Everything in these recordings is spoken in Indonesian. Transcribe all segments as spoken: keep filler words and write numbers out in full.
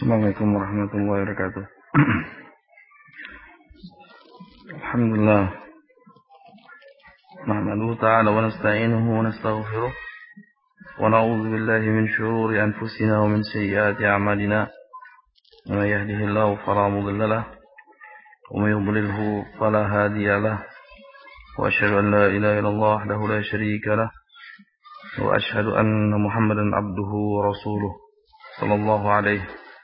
Assalamualaikum warahmatullahi wabarakatuh. Alhamdulillah. Nahmaduhu ta'ala wa nasta'inuhu wa nastaghfiruh. Wa na'udzu billahi min shururi anfusina wa min sayyiati a'malina. Man yahdihillahu fala mudilla lahu wa man yudlilhu fala hadiya lahu. Wa asyhadu an la ilaha illallah wahdahu la syarika lahu. Wa asyhadu anna Muhammadan abduhu wa rasuluh sallallahu alaihi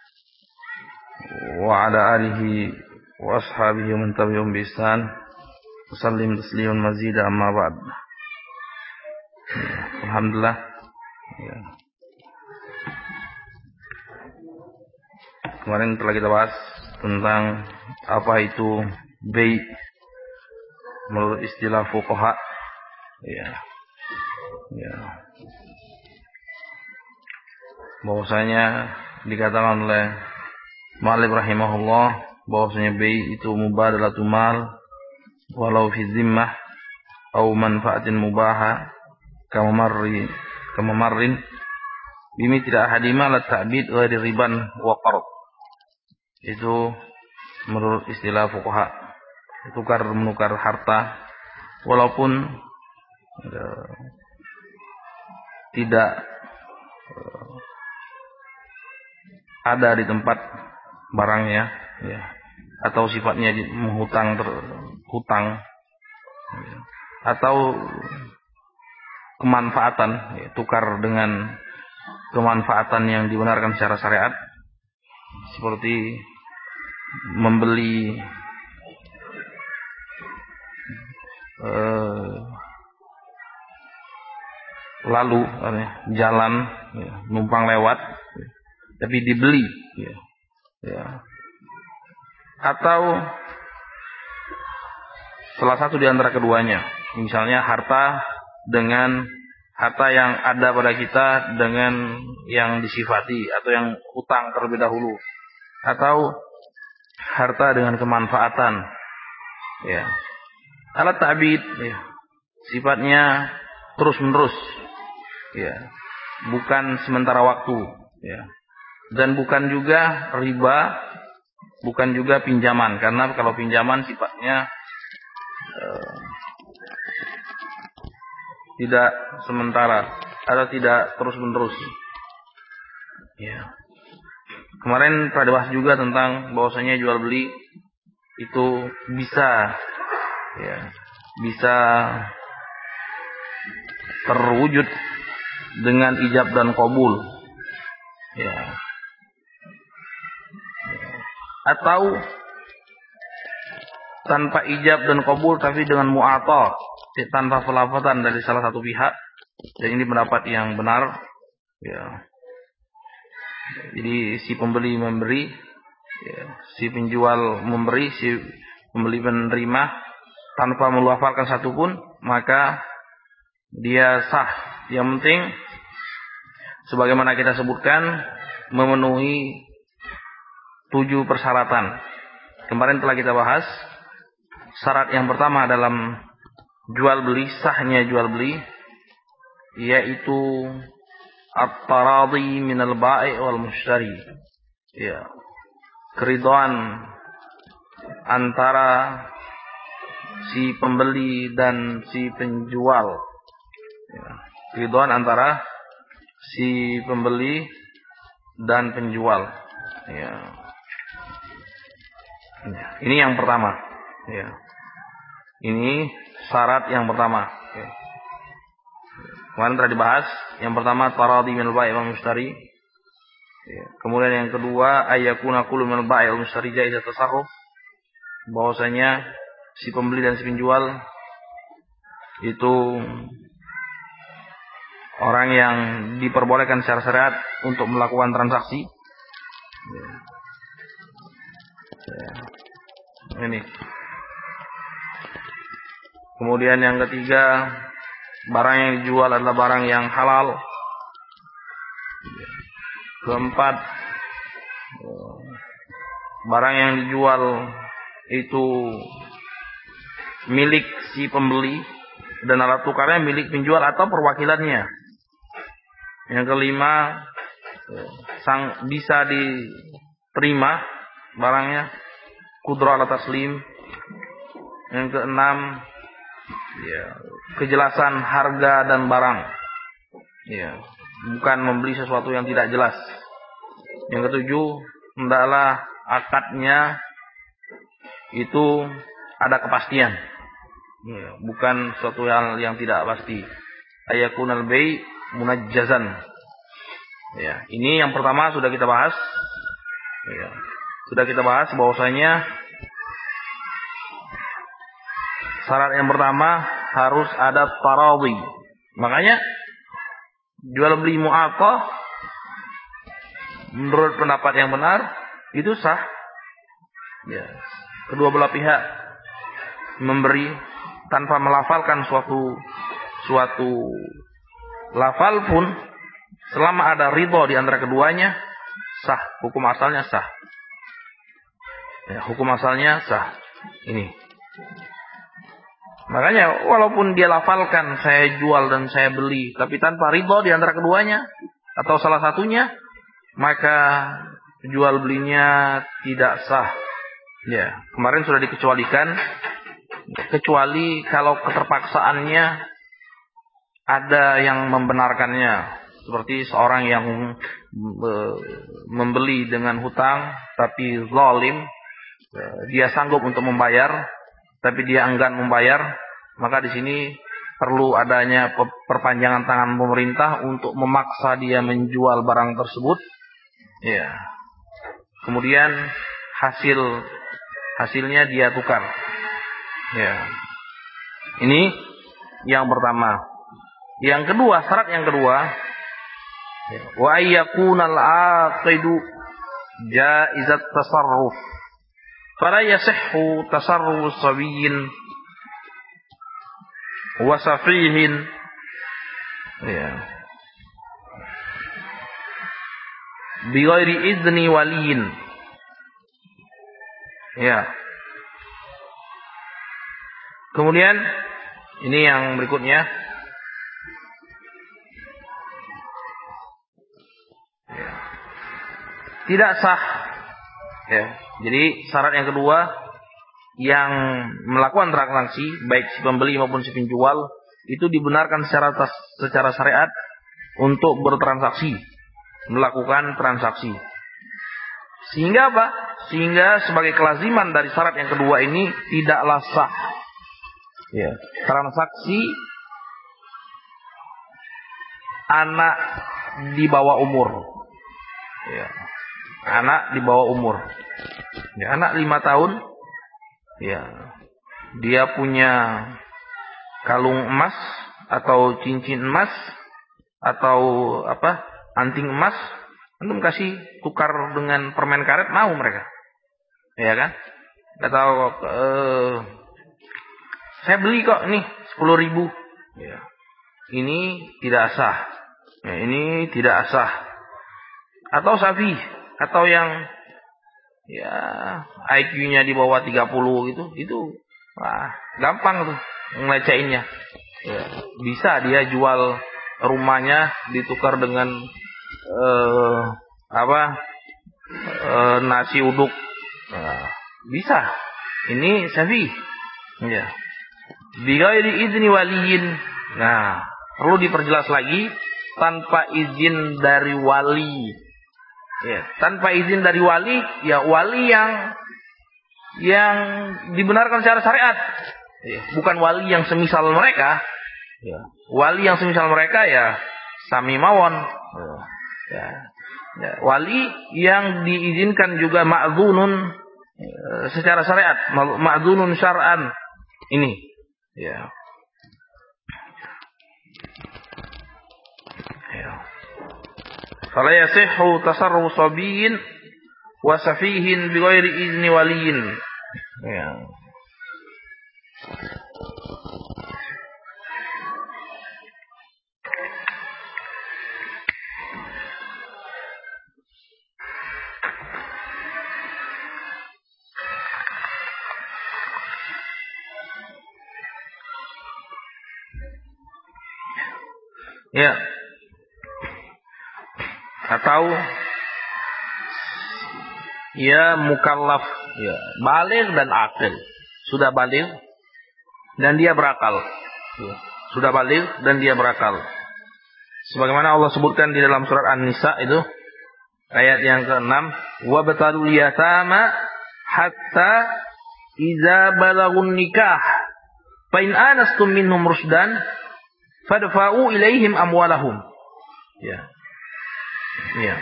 wa ala alihi wa ashabihi wa man tabi'ahum bi ihsan. Sallim tasliman mazida amma ba'd. Alhamdulillah. Ya. Kemarin telah kita bahas tentang apa itu bai' menurut istilah fuqaha. Ya. Ya. Bahwasanya dikatakan oleh Malik rahimahullah bahwasanya bai' itu mubadalatu mal walau fi zimmah au manfaatin mubaha kama marri kama marrin bimi tidak hadima la ta'bid wa riban wa qard. Itu menurut istilah fuqaha, tukar menukar harta walaupun uh, tidak uh, ada di tempat barangnya, ya, atau sifatnya menghutang terhutang, ya, atau kemanfaatan, ya, tukar dengan kemanfaatan yang dibenarkan secara syariat, seperti membeli eh, lalu ya, jalan, ya, numpang lewat, ya, tapi dibeli, ya. Ya. Atau salah satu di antara keduanya, misalnya harta dengan harta yang ada pada kita dengan yang disifati atau yang hutang terlebih dahulu, atau harta dengan kemanfaatan, ya, alat ta'bid, ya, sifatnya terus menerus, ya, bukan sementara waktu, ya. Dan bukan juga riba, bukan juga pinjaman, karena kalau pinjaman sifatnya eh, tidak sementara atau tidak terus menerus. Ya. Kemarin pada bahas juga tentang bahwasanya jual beli itu bisa, ya, bisa terwujud dengan ijab dan qabul, ya. Atau tanpa ijab dan qabul tapi dengan mu'atah, tanpa pelafatan dari salah satu pihak, dan ini pendapat yang benar, ya. Jadi si pembeli memberi, ya, si penjual memberi, si pembeli menerima tanpa melafalkan satupun, maka dia sah. Yang penting sebagaimana kita sebutkan memenuhi tujuh persyaratan. Kemarin telah kita bahas syarat yang pertama dalam jual beli, sahnya jual beli, yaitu at-taradi minal bai' wal mushtari, ya, keridhaan antara si pembeli dan si penjual, ya, keridhaan antara si pembeli dan penjual, ya. Ini yang pertama, ya. Ini syarat yang pertama, ya. Kemarin telah dibahas. Yang pertama taradi minal bai' wal mushtari, ya. Kemudian yang kedua ayyakuna kullu minal bai' wal mushtari jaizat tasarruf, bahwasanya si pembeli dan si penjual itu orang yang diperbolehkan secara syariat untuk melakukan transaksi, ya. Ya. Ini. Kemudian yang ketiga, barang yang dijual adalah barang yang halal. Keempat, barang yang dijual itu milik si pembeli dan alat tukarnya milik penjual atau perwakilannya. Yang kelima, sang bisa di terima barangnya, qudrah ala taslim. Yang keenam, ya, kejelasan harga dan barang. Ya, bukan membeli sesuatu yang tidak jelas. Yang ketujuh, hendaklah akadnya itu ada kepastian. Ya, bukan sesuatu yang yang tidak pasti. Ayakunal bai' munajjazan. Ya, ini yang pertama sudah kita bahas. Ya, sudah kita bahas bahwasanya syarat yang pertama harus ada taradhi. Makanya jual beli mu'aqah menurut pendapat yang benar itu sah. Ya, kedua belah pihak memberi tanpa melafalkan suatu suatu lafal pun, selama ada ridho di antara keduanya, sah. Hukum asalnya sah. Ya, hukum asalnya sah. Ini. Makanya walaupun dia lafalkan saya jual dan saya beli, tapi tanpa ridho di antara keduanya atau salah satunya, maka jual belinya tidak sah. Ya, kemarin sudah dikecualikan, kecuali kalau keterpaksaannya ada yang membenarkannya, seperti seorang yang membeli dengan hutang tapi zalim, dia sanggup untuk membayar tapi dia enggan membayar, maka di sini perlu adanya perpanjangan tangan pemerintah untuk memaksa dia menjual barang tersebut. Ya. Kemudian hasil hasilnya dia tukar. Ya. Ini yang pertama. Yang kedua, syarat yang kedua, wa ayyakunal aqidu jaizat tasarruf. Fala yasihhu tasarruf sabiyyin wa safihin. Ya. Bi ghairi idzni waliyin. Ya. Kemudian ini yang berikutnya. Ya. Tidak sah. Ya. Jadi syarat yang kedua, yang melakukan transaksi baik si pembeli maupun si penjual itu dibenarkan secara secara syariat untuk bertransaksi, melakukan transaksi. Sehingga apa? Sehingga sebagai kelaziman dari syarat yang kedua ini tidaklah sah. Ya, transaksi anak di bawah umur. Ya. Anak di bawah umur. Ya, anak lima tahun. Ya. Dia punya kalung emas atau cincin emas atau apa? Anting emas. Antum kasih tukar dengan permen karet, mau mereka. Ya kan? Atau eh, saya beli kok nih sepuluh ribu. Ya. Ini tidak sah. Ya, ini tidak sah. Atau safi, atau yang ya I Q-nya di bawah tiga puluh gitu, itu wah, gampang tuh ngelecehinnya. Ya, bisa dia jual rumahnya ditukar dengan eh, apa? Eh, nasi uduk. Nah, bisa. Ini safi. Ya. Bighairi idzni waliyin. Nah, perlu diperjelas lagi, tanpa izin dari wali. Ya, tanpa izin dari wali, ya wali yang yang dibenarkan secara syariat. Ya, bukan wali yang semisal mereka. Ya, wali yang semisal mereka ya sami mawon. Ya, ya, ya, wali yang diizinkan juga ma'dzunun ya, secara syariat, ma'dzunun syar'an. Ini. Ya. Ya. Fala yasihhu tasarruf sabiyyin wa safihin bighairi izni waliyin. Ya. Ya. Atau ya mukallaf, ya baligh dan akil. Sudah baligh dan dia berakal. Ya. Sudah baligh dan dia berakal. Sebagaimana Allah sebutkan di dalam surat An-Nisa itu ayat yang keenam, wa batalul yatama hatta idza balagun nikah fa in anastum minhum rusdan fadfa'u ilaihim amwalahum. Ya. Ya.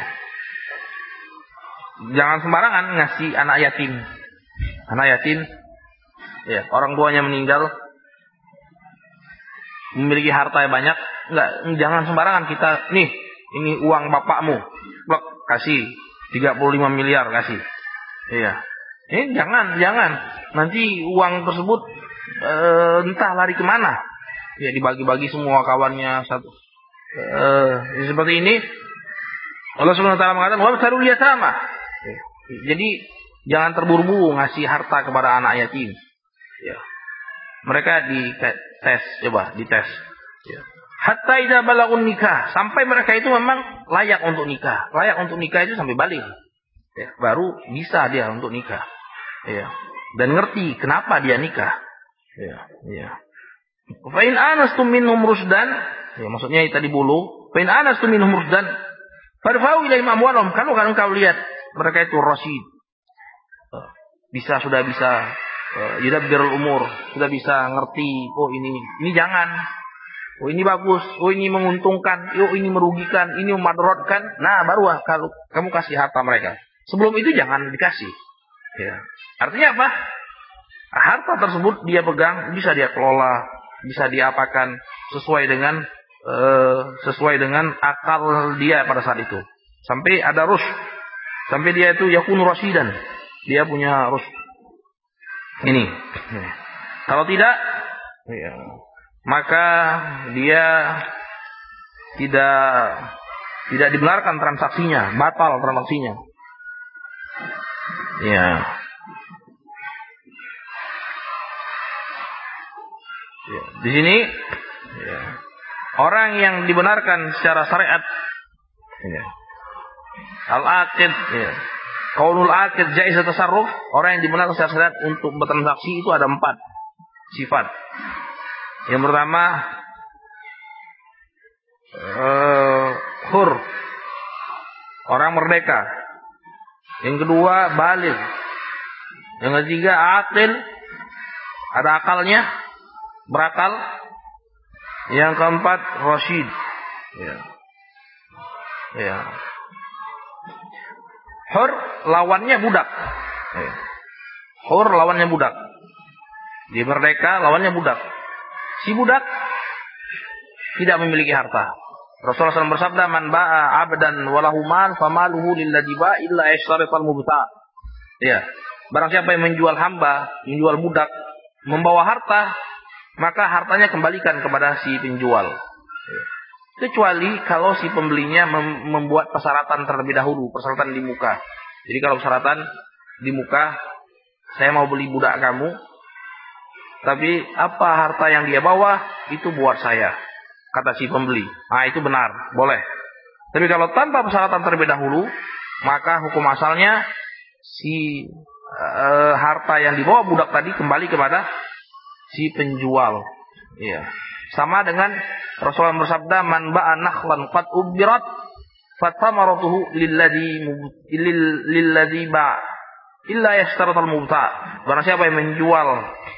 Jangan sembarangan ngasih anak yatim. Anak yatim, ya, orang tuanya meninggal, memiliki harta yang banyak, enggak, jangan sembarangan kita, nih, ini uang bapakmu, blok, kasih tiga puluh lima miliar kasih. Iya. Ini jangan, jangan. Nanti uang tersebut e, entah lari kemana. Ya dibagi-bagi semua kawannya satu. E, seperti ini Allah Subhanahu wa taala mengatakan, "Wa tarul yatama." Jadi jangan terburu-buru ngasih harta kepada anak yatim. Ya. Mereka dites, coba dites. Ya. Hatta idza balagun nikah, sampai mereka itu memang layak untuk nikah. Layak untuk nikah itu sampai balik. Ya, baru bisa dia untuk nikah. Ya. Dan ngerti kenapa dia nikah. Ya, ya. Fa in anastum minhum rusdan, ya maksudnya tadi bulu, fa in anastum minhum rusdan, farfa'u ilaihim amwalahum. Kalau kan engkau lihat mereka itu rasyid, bisa sudah bisa uh, yudabbirul umur, sudah bisa ngerti, oh ini ini jangan, oh ini bagus, oh ini menguntungkan, oh ini merugikan, ini memudaratkan. Nah baru kalau kamu kasih harta mereka. Sebelum itu jangan dikasih. Ya. Artinya apa? Harta tersebut dia pegang, bisa dia kelola, bisa diapakan sesuai dengan uh, sesuai dengan akal dia pada saat itu. Sampai ada rus. Sampai dia itu yakun rasyidan. Dia punya rus. Ini. Kalau tidak, ya, maka dia tidak tidak dibenarkan transaksinya, batal transaksinya. Ya. Ya. Di sini ya, orang yang dibenarkan secara syariat, ya, al-aqid, ya. Qaulul aqid jaiz tasarruf, orang yang dibenarkan secara syariat untuk bertransaksi itu ada empat sifat. Yang pertama, uh, hur, orang merdeka. Yang kedua, baligh. Yang ketiga, aqil, ada akalnya, berakal. Yang keempat, rasyid. Ya. Ya. Hur lawannya budak. Hur lawannya budak. Dia merdeka lawannya budak. Si budak tidak memiliki harta. Rasulullah shallallahu alaihi wasallam bersabda, "Man ba'a 'abdan walahu mal, famaluhu lilladzi ba'a illa yashtarital mubta'." Ya. Barang siapa yang menjual hamba, menjual budak, membawa harta, maka hartanya kembalikan kepada si penjual. Kecuali kalau si pembelinya mem- membuat persyaratan terlebih dahulu, persyaratan di muka. Jadi kalau persyaratan di muka, saya mau beli budak kamu, tapi apa harta yang dia bawa itu buat saya, kata si pembeli. Ah itu benar, boleh. Tapi kalau tanpa persyaratan terlebih dahulu, maka hukum asalnya si uh, harta yang dibawa budak tadi kembali kepada si penjual. Iya. Sama dengan Rasulullah bersabda, "Man ba'a nakhlan qad ubirat fatamaratuhu lilladzi lilladzi ba' illa yashtaratal mubta'." Barang siapa yang menjual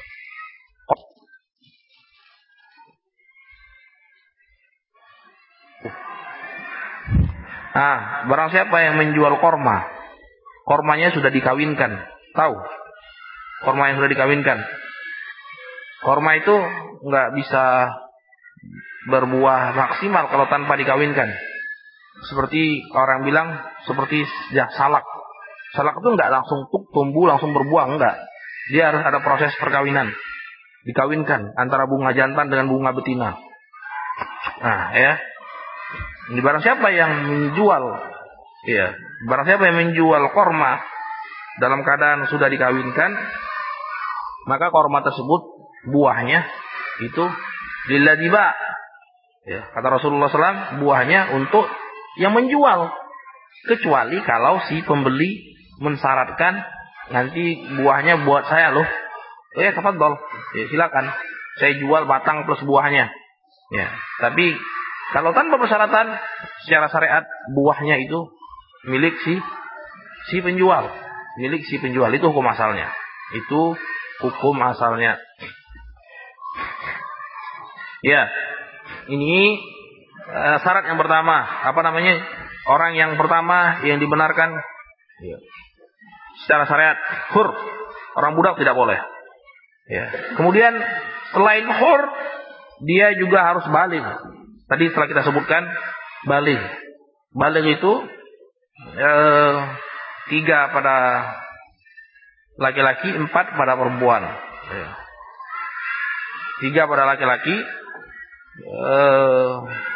Ah, barang siapa yang menjual korma, kormanya sudah dikawinkan. Tahu? Korma yang sudah dikawinkan. Korma itu nggak bisa berbuah maksimal kalau tanpa dikawinkan. Seperti orang bilang, seperti ya, salak. Salak itu nggak langsung tuk, tumbuh langsung berbuah, enggak. Dia harus ada proses perkawinan. Dikawinkan antara bunga jantan dengan bunga betina. Nah, ya. Ini barang siapa yang menjual, ya, barang siapa yang menjual korma dalam keadaan sudah dikawinkan, maka korma tersebut buahnya itu lilladzi ba'. Ya, kata Rasulullah shallallahu alaihi wasallam, buahnya untuk yang menjual, kecuali kalau si pembeli mensyaratkan nanti buahnya buat saya loh. Ya, tafadhol. Ya, silakan. Saya jual batang plus buahnya. Ya, tapi kalau tanpa persyaratan secara syariat buahnya itu milik si si penjual, milik si penjual, itu hukum asalnya. Itu hukum asalnya. Ya. Ini uh, syarat yang pertama, apa namanya? Orang yang pertama yang dibenarkan ya, secara syariat, hur. Orang budak tidak boleh. Ya. Kemudian selain hur, dia juga harus baligh. Tadi setelah kita sebutkan baligh. Baligh itu eh, tiga pada laki-laki, empat pada perempuan. Ya. Tiga pada laki-laki, eh,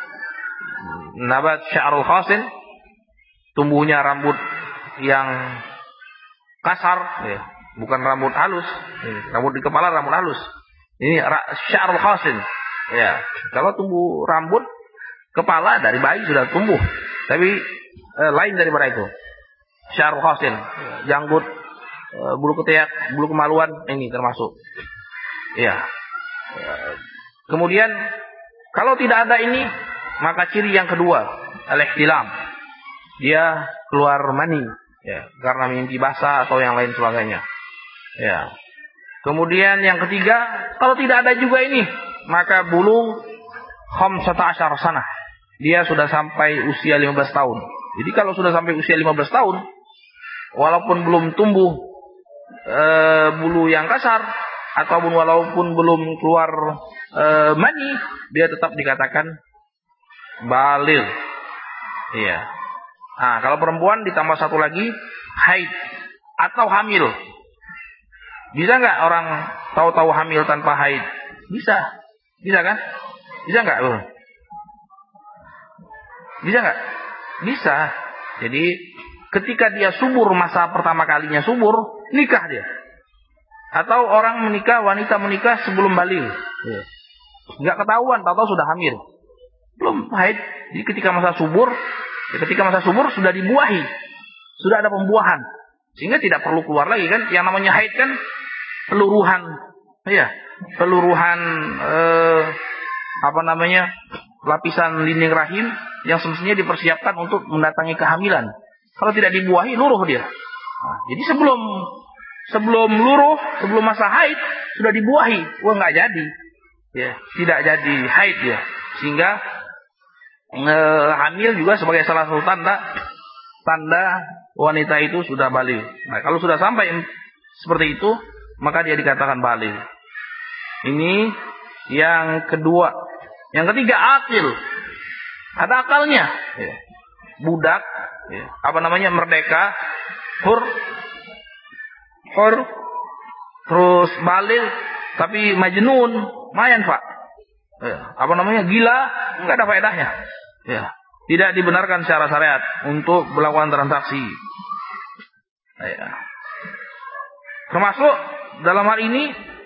nabat sya'rul khasin, tumbuhnya rambut yang kasar, ya. Bukan rambut halus. Ya. Rambut di kepala rambut halus. Ini sya'rul khasin. Ya, kalau tumbuh rambut kepala dari bayi sudah tumbuh, tapi eh, lain daripada itu. Sya'rul khasin, janggut, eh, bulu ketiak, bulu kemaluan, ini termasuk. Ya. Kemudian kalau tidak ada ini, maka ciri yang kedua, al-ihtilam. Dia keluar mani, ya, karena mimpi basah atau yang lain sebagainya. Ya. Kemudian yang ketiga, kalau tidak ada juga ini, maka bulu khamsata asyara sanah. Dia sudah sampai usia lima belas tahun. Jadi kalau sudah sampai usia lima belas tahun, walaupun belum tumbuh e, bulu yang kasar, ataupun walaupun belum keluar e, mani, dia tetap dikatakan baligh. Iya. Nah, kalau perempuan ditambah satu lagi, haid atau hamil. Bisa nggak orang tahu-tahu hamil tanpa haid? Bisa. Bisa kan? Bisa nggak? Bisa nggak? Bisa. Jadi ketika dia subur, masa pertama kalinya subur, nikah dia. Atau orang menikah, wanita menikah sebelum baligh. Nggak ketahuan, tahu-tahu sudah hamil. Belum haid. Jadi ketika masa subur, ketika masa subur sudah dibuahi. Sudah ada pembuahan. Sehingga tidak perlu keluar lagi kan. Yang namanya haid kan peluruhan. Iya. Peluruhan eh, apa namanya lapisan dinding rahim yang semestinya dipersiapkan untuk mendatangi kehamilan. Kalau tidak dibuahi, luruh dia. Nah, jadi sebelum sebelum luruh, sebelum masa haid sudah dibuahi, wah nggak jadi, ya tidak jadi haid ya. Sehingga eh, hamil juga sebagai salah satu tanda tanda wanita itu sudah baligh. Nah, kalau sudah sampai seperti itu, maka dia dikatakan baligh. Ini yang kedua. Yang ketiga, akil. Ada akalnya. Ya. Budak. Ya. Apa namanya? Merdeka. Hur. Hur. Terus baligh. Tapi majnun. Mayan, Pak. Ya. Apa namanya? Gila. Enggak ada faedahnya. Ya. Tidak dibenarkan secara syariat untuk melakukan transaksi. Ya. Termasuk dalam hal ini,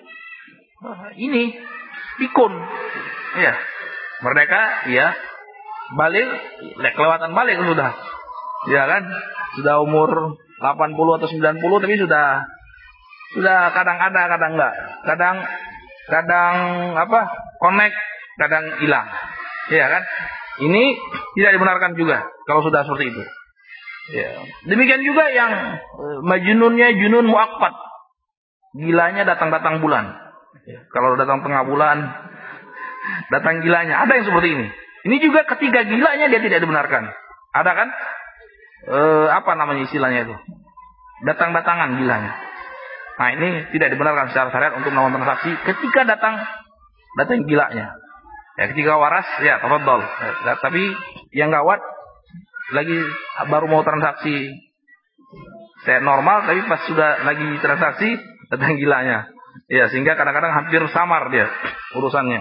ini pikun, ya, merdeka, ya, baligh, kelewatan baligh sudah, ya kan, sudah umur delapan puluh atau sembilan puluh, tapi sudah, sudah kadang ada, kadang enggak, kadang, kadang apa, connect, kadang hilang, ya kan, ini tidak dibenarkan juga kalau sudah seperti itu. Ya. Demikian juga yang eh, majnunnya junun muaqqat, gilanya datang-datang bulan. Ya, kalau datang tengah bulan, datang gilanya. Ada yang seperti ini. Ini juga ketika gilanya dia tidak dibenarkan. Ada kan? E, apa namanya istilahnya itu? Datang-datangan gilanya. Nah, ini tidak dibenarkan secara syariat untuk melakukan transaksi ketika datang datang gilanya. Ya, ketika waras, ya tafadhol. Ya, tapi yang gawat lagi baru mau transaksi saya normal, tapi pas sudah lagi transaksi datang gilanya. Ya, sehingga kadang-kadang hampir samar dia urusannya.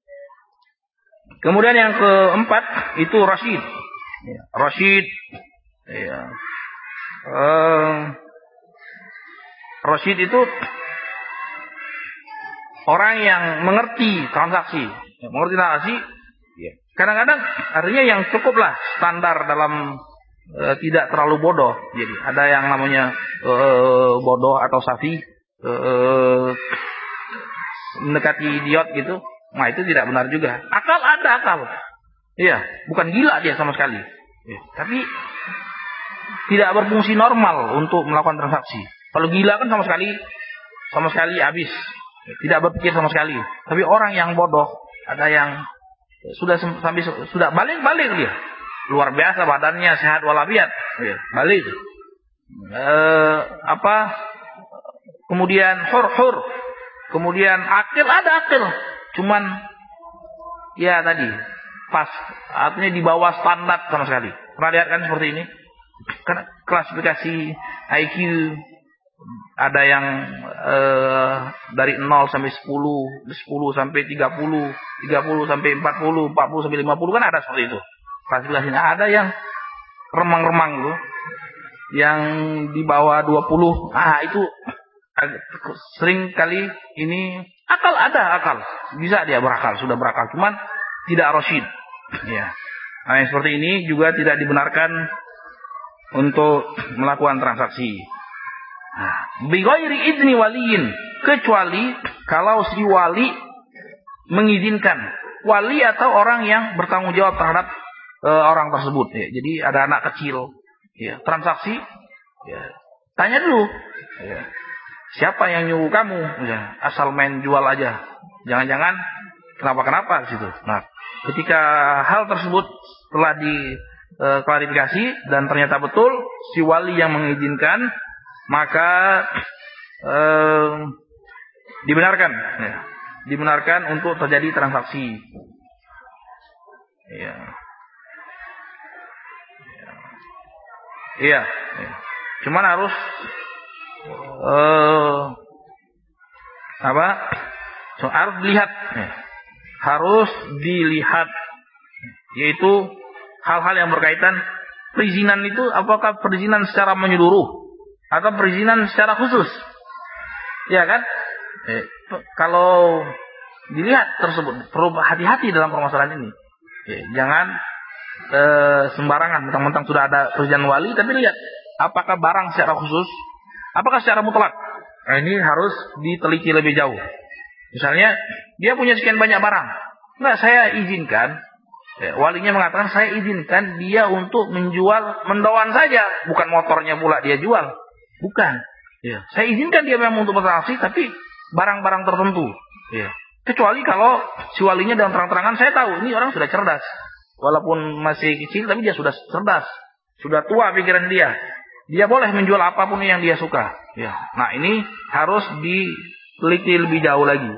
Kemudian yang keempat itu rasyid. Ya, rasyid. Ya. Uh, rasyid itu orang yang mengerti transaksi. Ya, mengerti transaksi. Ya. Kadang-kadang artinya yang cukuplah standar dalam e, tidak terlalu bodoh. Jadi ada yang namanya e, bodoh atau safi, e, mendekati idiot gitu. Nah itu tidak benar juga. Akal ada akal. Iya, bukan gila dia sama sekali. Ya, tapi tidak berfungsi normal untuk melakukan transaksi. Kalau gila kan sama sekali sama sekali habis. Tidak berpikir sama sekali. Tapi orang yang bodoh, ada yang sudah sampai sudah balik-balik dia. Luar biasa badannya, sehat walafiat. Ya, balik. E, apa? Kemudian hur-hur. Kemudian akil ada akil. Cuman ya tadi pas, artinya di bawah standar sama sekali. Pernah lihat kan seperti ini? Karena klasifikasi I Q ada yang eh, dari nol sampai sepuluh, sepuluh sampai tiga puluh, tiga puluh sampai empat puluh, empat puluh sampai lima puluh kan ada seperti itu. Klasifikasinya ada yang remang-remang gitu. Yang di bawah dua puluh, ah itu sering kali ini akal ada akal. Bisa dia berakal, sudah berakal, cuman tidak rasyid. Ya. Nah, yang seperti ini juga tidak dibenarkan untuk melakukan transaksi. Nah, bighairi idzni waliyin, kecuali kalau si wali mengizinkan, wali atau orang yang bertanggung jawab terhadap e, orang tersebut. Ya. Jadi ada anak kecil, ya, transaksi, ya, tanya dulu, ya, siapa yang nyuruh kamu? Ya, asal main jual aja, jangan-jangan kenapa-kenapa situ. Nah, ketika hal tersebut telah diklarifikasi dan ternyata betul si wali yang mengizinkan, maka eh, dibenarkan, ya, dibenarkan untuk terjadi transaksi. Iya, iya, ya. Cuman harus eh, apa? So, harus dilihat, ya. harus dilihat, yaitu hal-hal yang berkaitan perizinan itu, apakah perizinan secara menyeluruh atau perizinan secara khusus, ya kan? Eh, kalau dilihat tersebut perlu hati-hati dalam permasalahan ini. Eh, jangan eh, sembarangan, mentang-mentang sudah ada perizinan wali, tapi lihat apakah barang secara khusus, apakah secara mutlak. Nah, ini harus diteliti lebih jauh. Misalnya dia punya sekian banyak barang, enggak saya izinkan. Ya, walinya mengatakan saya izinkan dia untuk menjual mendoan saja, bukan motornya pula dia jual, bukan. Ya, saya izinkan dia memang untuk bertransaksi, tapi barang-barang tertentu. Ya, kecuali kalau si walinya dengan terang-terangan saya tahu ini orang sudah cerdas, walaupun masih kecil, tapi dia sudah cerdas, sudah tua pikiran dia, dia boleh menjual apapun yang dia suka. Ya, nah ini harus diteliti lebih jauh lagi.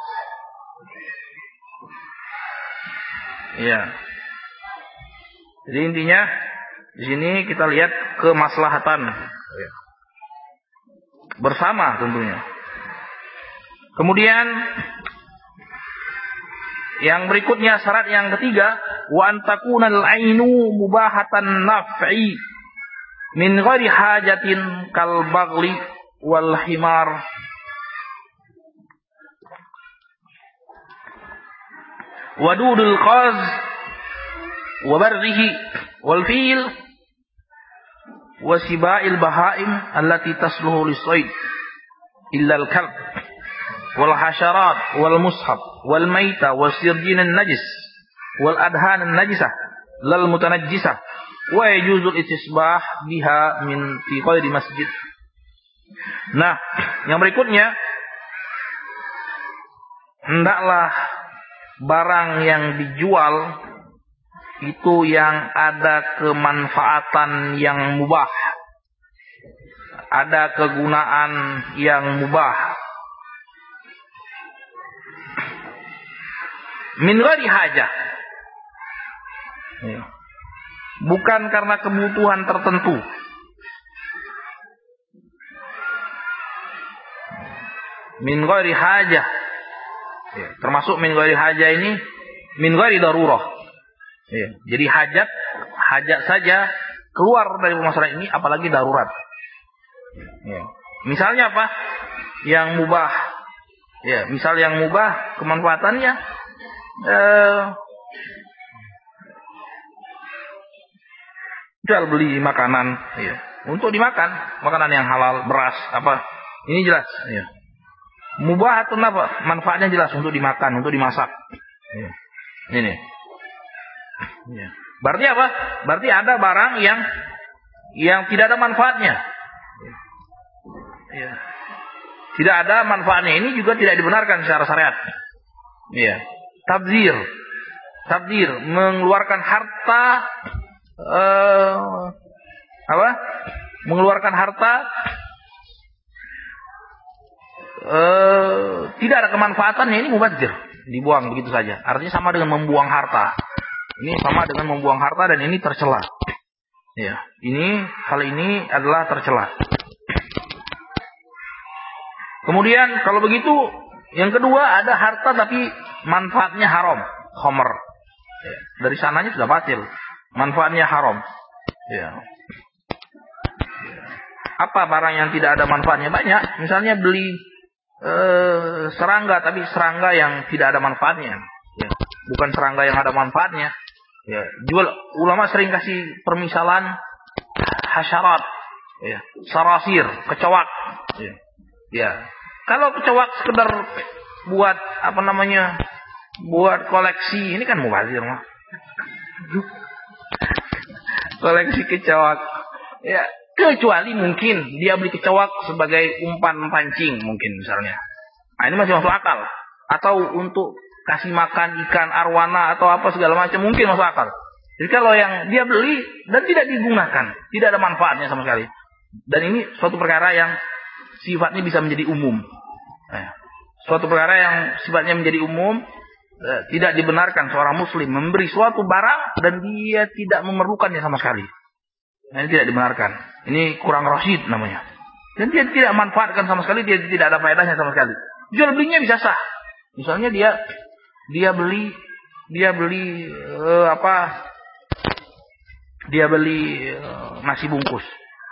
Ya. Jadi intinya di sini kita lihat kemaslahatan, ya, bersama tentunya. Kemudian yang berikutnya, syarat yang ketiga, wa antakunal ainu mubahatan naf'i min ghairi hajatin kal baghli wal himar wadudul qaz wa barrihi wal fil wa sibail bahaim allati tasluhu lis-sayd illa al-kalb wal hasyarat wal mushab wal maita was sirjin an-najis wal adhan an-najisah lal mutanajjisah wa yajuzul istisbah biha min fi ghairi masjid. Nah, yang berikutnya, hendaklah barang yang dijual itu yang ada kemanfaatan yang mubah, ada kegunaan yang mubah, min ghairi hajah, bukan karena kebutuhan tertentu. Min ghairi hajah, ya, termasuk min ghairi hajah ini min ghairi darurah. Ya, jadi hajat, hajat saja keluar dari permasalahan ini, apalagi darurat. Ya. Misalnya apa? Yang mubah. Ya, misal yang mubah kemanfaatannya eh, jual beli makanan, ya, untuk dimakan, makanan yang halal, beras, apa, ini jelas, ya. Mubahatun apa? Manfaatnya jelas untuk dimakan, untuk dimasak. Ya. Ini. Ya. Berarti apa? Berarti ada barang yang yang tidak ada manfaatnya. Ya. Tidak ada manfaatnya, ini juga tidak dibenarkan secara syariat. Ya. Tabdzir. Tabdzir, mengeluarkan harta eh, apa? Mengeluarkan harta eh, tidak ada kemanfaatannya, ini mubadzir, dibuang begitu saja. Artinya sama dengan membuang harta. Ini sama dengan membuang harta dan ini tercela. Ya, ini hal ini adalah tercela. Kemudian kalau begitu, yang kedua ada harta tapi manfaatnya haram, khamr. Ya, dari sananya sudah batil, manfaatnya haram. Ya. Apa barang yang tidak ada manfaatnya? Banyak. Misalnya beli eh, serangga, tapi serangga yang tidak ada manfaatnya. Ya. Bukan serangga yang ada manfaatnya. Ya. Jual, ulama sering kasih permisalan hasyarat, ya. Sarasir, kecoak. Ya. Ya. Kalau kecoak sekedar buat apa namanya? Buat koleksi, ini kan mubazir mah. Koleksi kecoak. Ya, kecuali mungkin dia beli kecoak sebagai umpan pancing mungkin misalnya. Nah, ini masih masuk akal. Atau untuk kasih makan ikan arwana atau apa segala macam mungkin masuk akal. Jadi kalau yang dia beli dan tidak digunakan, tidak ada manfaatnya sama sekali. Dan ini suatu perkara yang sifatnya bisa menjadi umum. Nah, suatu perkara yang sifatnya menjadi umum, eh, tidak dibenarkan seorang muslim memberi suatu barang dan dia tidak memerlukannya sama sekali. Nah, ini tidak dibenarkan. Ini kurang rasyid namanya. Dan dia tidak manfaatkan sama sekali, dia tidak ada faedahnya sama sekali. Jual belinya bisa sah. Misalnya dia dia beli dia beli eh, apa? Dia beli eh, nasi bungkus.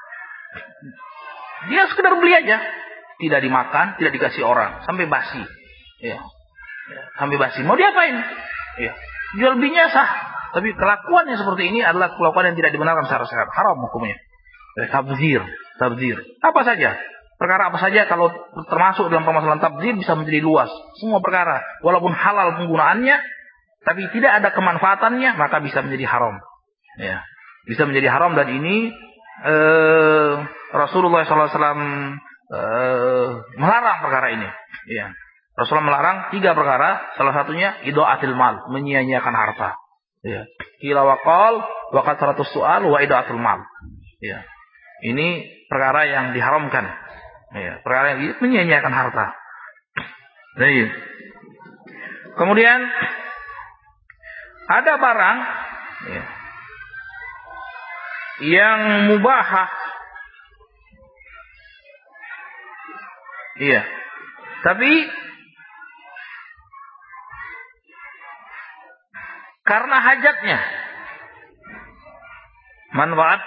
Dia sekedar beli aja, tidak dimakan, tidak dikasih orang, sampai basi. Ya. Ya, sampai basi. Mau diapain? Ya. Jual belinya sah. Tapi kelakuannya seperti ini adalah kelakuan yang tidak dibenarkan secara syariat, haram hukumnya. Tabdzir, tabdzir. Apa saja? Perkara apa saja kalau termasuk dalam permasalahan tabdzir bisa menjadi luas. Semua perkara, walaupun halal penggunaannya, tapi tidak ada kemanfaatannya, maka bisa menjadi haram. Ya, bisa menjadi haram dan ini eh, Rasulullah shallallahu alaihi wasallam eh, melarang perkara ini. Ya. Rasulullah melarang tiga perkara, salah satunya idaatil mal, menyia-nyiakan harta. Ya. Qila wa qal wa kathratus su'al wa idaatul mal. Ya. Ini perkara yang diharamkan. Ya, perkara yang menyia-nyiakan harta. Jadi, kemudian ada barang ya, yang mubahah. Iya. Tapi karena hajatnya manfaat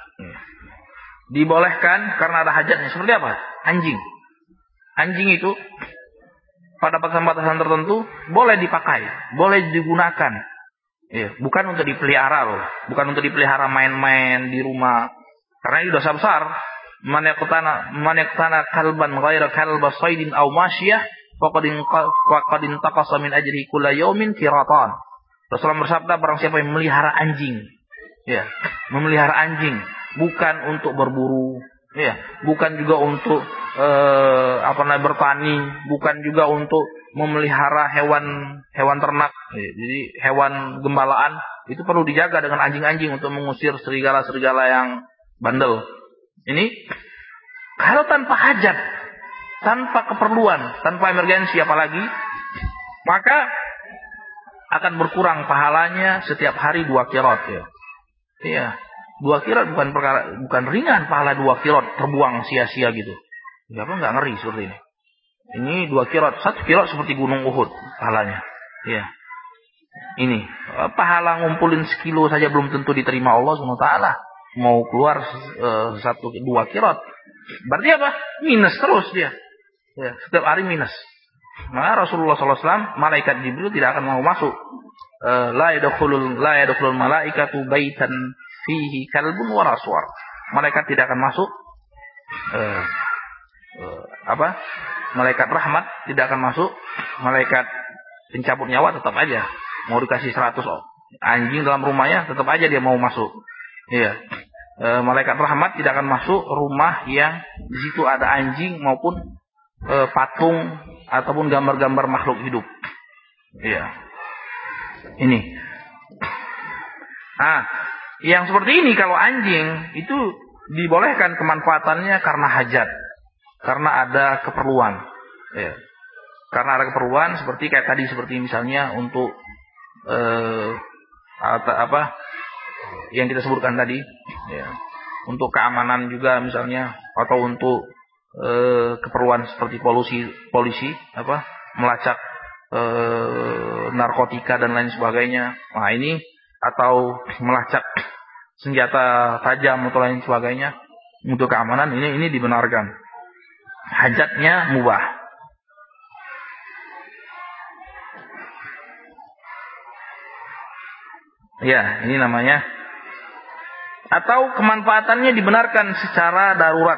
dibolehkan karena ada hajatnya. Seperti apa? Anjing. Anjing itu pada batasan-batasan tertentu boleh dipakai, boleh digunakan. Ya, bukan untuk dipelihara loh, bukan untuk dipelihara main-main di rumah. Karena itu dosa besar. Man yaqtana man yaqtana kalban ghaira kalba saydin aw masyiyah faqad faqad intaqasa min ajri kulli yawmin qiratan. Rasulullah bersabda, barang siapa yang memelihara anjing, ya, memelihara anjing bukan untuk berburu, ya, bukan juga untuk eh, apa namanya bertani, bukan juga untuk memelihara hewan hewan ternak, ya, jadi hewan gembalaan itu perlu dijaga dengan anjing-anjing untuk mengusir serigala-serigala yang bandel. Ini kalau tanpa hajat, tanpa keperluan, tanpa emergensi apalagi, maka akan berkurang pahalanya setiap hari dua kirat, ya. Iya. Dua kirat bukan perkara, bukan ringan pahala dua kirat terbuang sia-sia gitu. Siapa nggak ngeri seperti ini? Ini dua kirat, satu kirat seperti gunung Uhud pahalanya. Ya. Ini pahala ngumpulin sekilo saja belum tentu diterima Allah subhanahu wa taala. Mau keluar uh, satu dua kirat, berarti apa? Minus terus dia. Ya, setiap hari minus. Maka Rasulullah shallallahu alaihi wasallam, malaikat Jibril tidak akan mau masuk. Uh, la yadkhulul la yadkhulul malaikatu baitan fihi kalbun wala suwar. Malaikat tidak akan masuk uh, uh, apa? Malaikat rahmat tidak akan masuk. Malaikat pencabut nyawa tetap aja mau dikasih seratus anjing dalam rumahnya tetap aja dia mau masuk. Iya. E, malaikat rahmat tidak akan masuk rumah yang di situ ada anjing maupun e, patung ataupun gambar-gambar makhluk hidup. Iya. Ini. Ah, yang seperti ini kalau anjing itu dibolehkan kemanfaatannya karena hajat, karena ada keperluan. Iya. Karena ada keperluan seperti kayak tadi seperti misalnya untuk eh, apa yang kita sebutkan tadi, ya, untuk keamanan juga misalnya atau untuk eh, keperluan seperti polusi polisi apa melacak eh, narkotika dan lain sebagainya. Nah ini atau melacak senjata tajam atau lain sebagainya untuk keamanan ini ini dibenarkan. Hajatnya mubah. Ya, ini namanya. Atau kemanfaatannya dibenarkan secara darurat.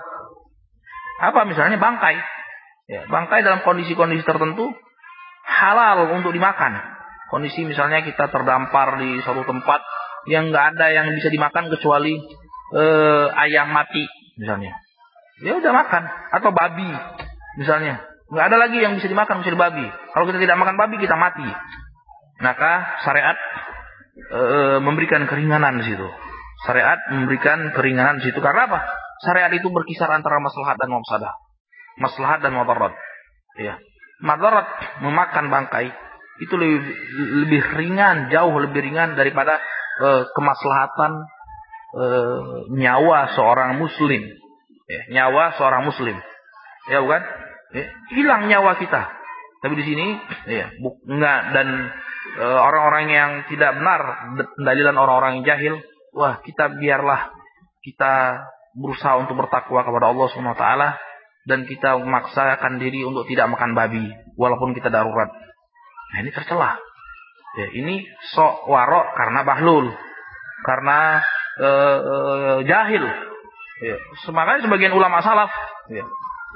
Apa misalnya bangkai. Ya, bangkai dalam kondisi-kondisi tertentu halal untuk dimakan. Kondisi misalnya kita terdampar di suatu tempat yang nggak ada yang bisa dimakan kecuali eh, ayam mati misalnya. Ya udah makan. Atau babi misalnya. Nggak ada lagi yang bisa dimakan kecuali babi. Kalau kita tidak makan babi kita mati. Maka syariat E, memberikan keringanan di situ. Syariat memberikan keringanan di situ karena apa? Syariat itu berkisar antara maslahat dan mafsadah. Maslahat dan madarat. Ya. Madarat memakan bangkai itu lebih lebih ringan, jauh lebih ringan daripada e, kemaslahatan e, nyawa seorang muslim. Ya, nyawa seorang muslim. Ya bukan? Ya, hilang nyawa kita. Tapi di sini ya, bu, enggak dan orang-orang yang tidak benar, pendalilan orang-orang yang jahil, wah kita biarlah kita berusaha untuk bertakwa kepada Allah subhanahu wa taala dan kita memaksakan diri untuk tidak makan babi walaupun kita darurat. Nah ini tercela. Ya, ini sok warok karena bahlul, karena e, e, jahil. Ya, makanya sebagian ulama salaf, ya,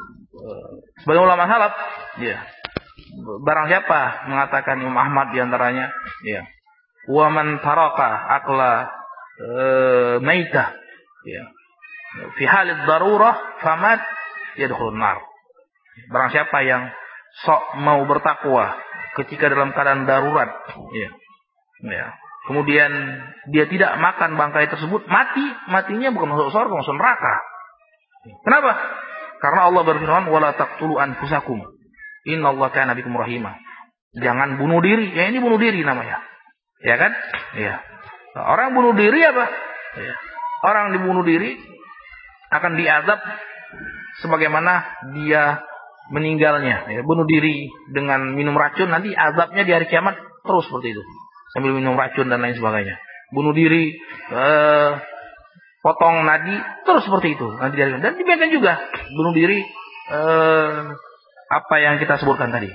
sebagian ulama salaf, ya. Barang siapa mengatakan Imam Ahmad diantaranya, ya, wa man taraka akla e, maitah, ya, fi halid darurah famat yadkhulun nar. Barang siapa yang sok mau bertakwa ketika dalam keadaan darurat, ya, ya, kemudian dia tidak makan bangkai tersebut, mati, matinya bukan masuk surga, masuk neraka. Kenapa? Karena Allah berfirman, wala taqtulu anfusakum. Innallaha kana bikum rahimah. Jangan bunuh diri. Ya ini bunuh diri namanya. Ya kan? Ya. Orang bunuh diri apa? Ya. Orang dibunuh diri akan diazab sebagaimana dia meninggalnya. Ya, bunuh diri dengan minum racun nanti azabnya di hari kiamat terus seperti itu. Sambil minum racun dan lain sebagainya. Bunuh diri eh, potong nadi terus seperti itu. Nanti dari dan dibiarkan juga bunuh diri eh, apa yang kita sebutkan tadi.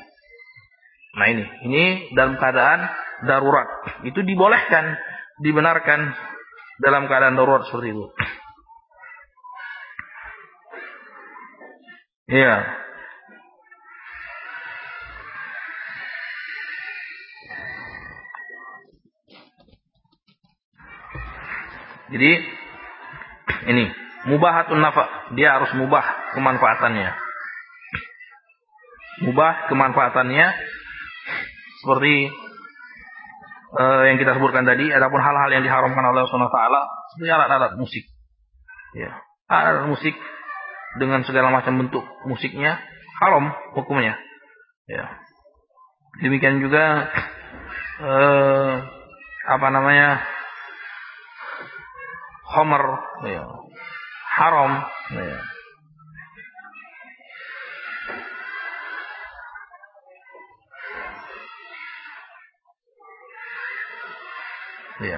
Nah ini, ini dalam keadaan darurat. Itu dibolehkan, dibenarkan dalam keadaan darurat seperti itu. Iya. Jadi ini mubahatun nafa, dia harus mubah kemanfaatannya. Mubah kemanfaatannya seperti uh, yang kita sebutkan tadi. Adapun hal-hal yang diharamkan oleh Allah subhanahu wa taala seperti alat-alat musik, ya, alat musik dengan segala macam bentuk musiknya haram hukumnya. Ya. Demikian juga uh, apa namanya khamr, ya, haram. Ya. Ya.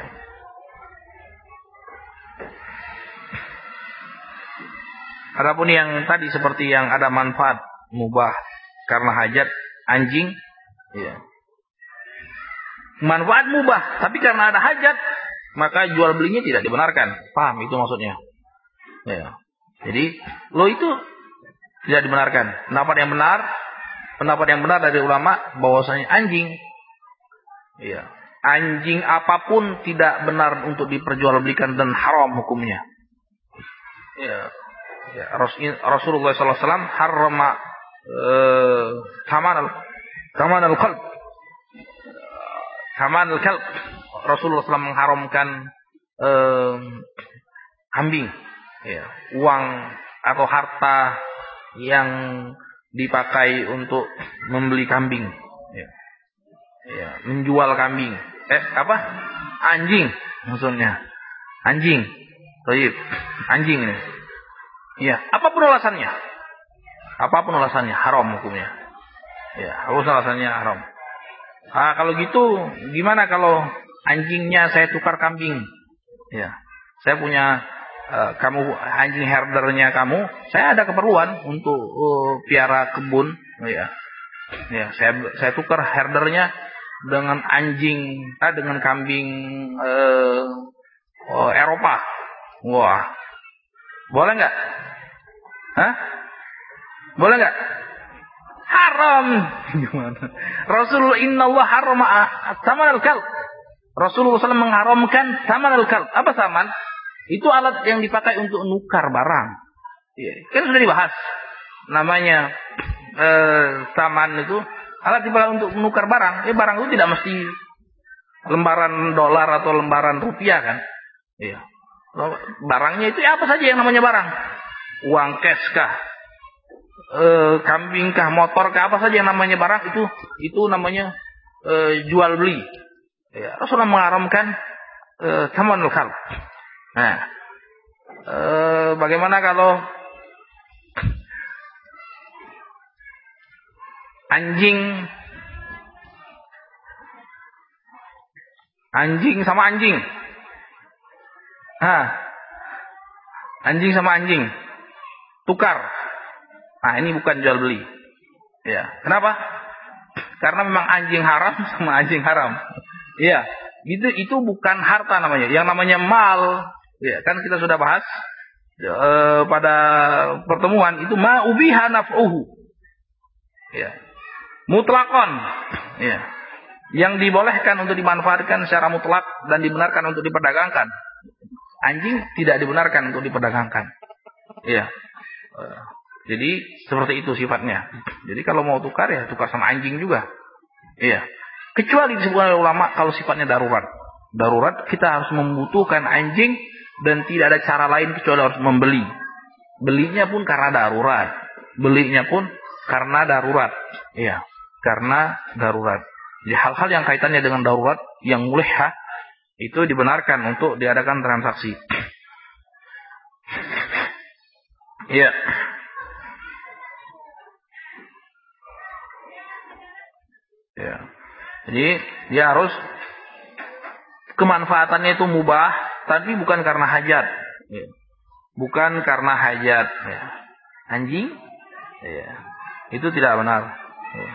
Adapun yang tadi seperti yang ada manfaat mubah karena hajat anjing, ya. Manfaat mubah, tapi karena ada hajat maka jual belinya tidak dibenarkan. Paham itu maksudnya? Ya. Jadi lo itu tidak dibenarkan. Pendapat yang benar, pendapat yang benar dari ulama bahwasanya anjing, ya, anjing apapun tidak benar untuk diperjualbelikan dan haram hukumnya. Ya, ya Rasulullah sallallahu alaihi wasallam harrama eh, taman al taman al qalb, taman al qalb. Rasulullah sallallahu alaihi wasallam mengharamkan eh, kambing, ya, uang atau harta yang dipakai untuk membeli kambing, ya, ya, menjual kambing, eh apa? Anjing, maksudnya anjing, baik, anjing ini, ya, apapun alasannya, apapun alasannya haram hukumnya, ya, harus alasannya haram. Ah, kalau gitu, gimana kalau anjingnya saya tukar kambing, ya, saya punya Uh, kamu anjing herdernya kamu, saya ada keperluan untuk uh, piara kebun, oh, ya, ya, saya saya tukar herdernya dengan anjing, ah, dengan kambing uh, uh, Eropa, wah, boleh nggak? Hah? Boleh nggak? Haram. Gimana? Rasulullah Innallah harrama taman al-kalb. Rasulullah shallallahu alaihi wasallam mengharamkan taman al-kalb. Apa saman? Itu alat yang dipakai untuk nukar barang. Ya, kan sudah dibahas. Namanya eh, saman itu alat dipakai untuk menukar barang. Eh, barang itu tidak mesti lembaran dolar atau lembaran rupiah kan. Ya. Barangnya itu apa saja yang namanya barang. Uang cash kah, eh, kambing kah, motor kah, apa saja yang namanya barang itu itu namanya eh, jual beli. Ya, Rasulullah mengharamkan eh, tamanul kalb. Nah, eh, bagaimana kalau anjing, anjing sama anjing, nah, anjing sama anjing, tukar. Nah, ini bukan jual beli. Ya, kenapa? Karena memang anjing haram sama anjing haram. Iya, itu itu bukan harta namanya. Yang namanya mal. Ya, kan kita sudah bahas e, pada pertemuan itu ma ubiha naf'uhu. Ya. Mutlakon. Ya. Yang dibolehkan untuk dimanfaatkan secara mutlak dan dibenarkan untuk diperdagangkan. Anjing tidak dibenarkan untuk diperdagangkan. Ya. E, jadi seperti itu sifatnya. Jadi kalau mau tukar ya tukar sama anjing juga. Iya. Kecuali disebutkan oleh ulama kalau sifatnya darurat. Darurat kita harus membutuhkan anjing dan tidak ada cara lain kecuali harus membeli. Belinya pun karena darurat. Belinya pun karena darurat. Iya, karena darurat. Jadi hal-hal yang kaitannya dengan darurat yang mulihah itu dibenarkan untuk diadakan transaksi. Iya. Ya. Jadi dia harus kemanfaatannya itu mubah, tapi bukan karena hajat, ya. Bukan karena hajat. Ya. Anjing, ya. Itu tidak benar. Ya.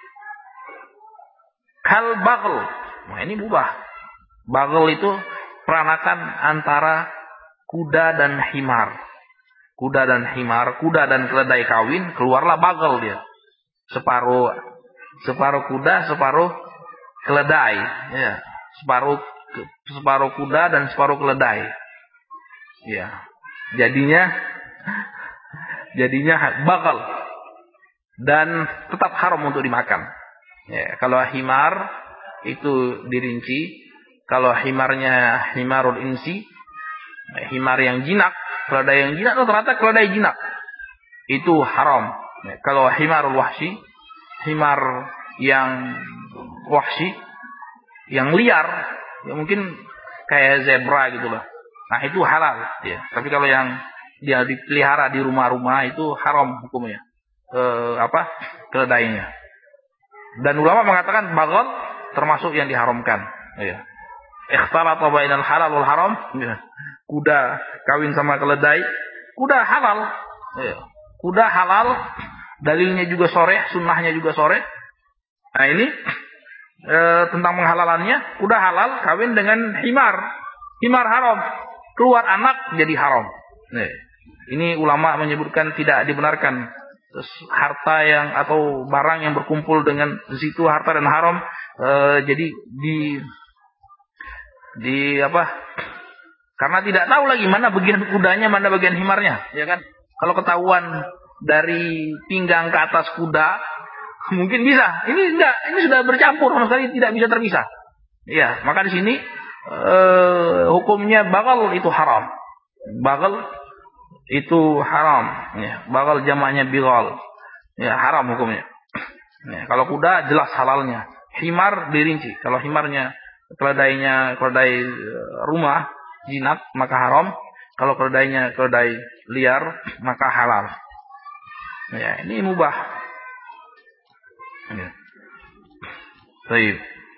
Kal baghl, nah ini mubah. Baghl itu peranakan antara kuda dan himar. Kuda dan himar, kuda dan keledai kawin, keluarlah baghl dia. Separuh separuh kuda, separuh keledai, ya. Separuh separuh kuda dan separuh keledai. Ya. Jadinya jadinya baghl dan tetap haram untuk dimakan. Ya, kalau himar itu dirinci, kalau himarnya himarul insi, himar yang jinak, keledai yang jinak rata-rata keledai jinak. Itu haram. Ya, kalau himarul wahsi, himar yang wahsi, yang liar, ya mungkin kayak zebra gitu loh. Nah, itu halal, ya. Tapi kalau yang dia dipelihara di rumah-rumah itu haram hukumnya. Eh, apa? Keledainya. Dan ulama mengatakan baghl termasuk yang diharamkan, ya. Ikhtalata bainal halal wal haram, ya. Kuda kawin sama keledai, kuda halal, ya. Kuda halal, dalilnya juga sore, sunnahnya juga sore. Nah, ini e, tentang penghalalannya, kuda halal kawin dengan himar himar haram, keluar anak jadi haram. Nih, ini ulama menyebutkan tidak dibenarkan. Terus harta yang atau barang yang berkumpul dengan di situ harta dan haram, e, jadi di di apa? Karena tidak tahu lagi mana bagian kudanya, mana bagian himarnya, ya kan? Kalau ketahuan dari pinggang ke atas kuda, mungkin bisa. Ini enggak, ini sudah bercampur sama sekali, tidak bisa terpisah. Iya, maka di sini eh, hukumnya bagal itu haram. Bagal itu haram. Ya, bagal jamaknya bigal. Ya, haram hukumnya. Ya, kalau kuda jelas halalnya. Himar dirinci. Kalau himarnya keledainya keledai rumah jinak maka haram. Kalau keledainya keledai liar maka halal. Ya, ini mubah. Ya. Baik.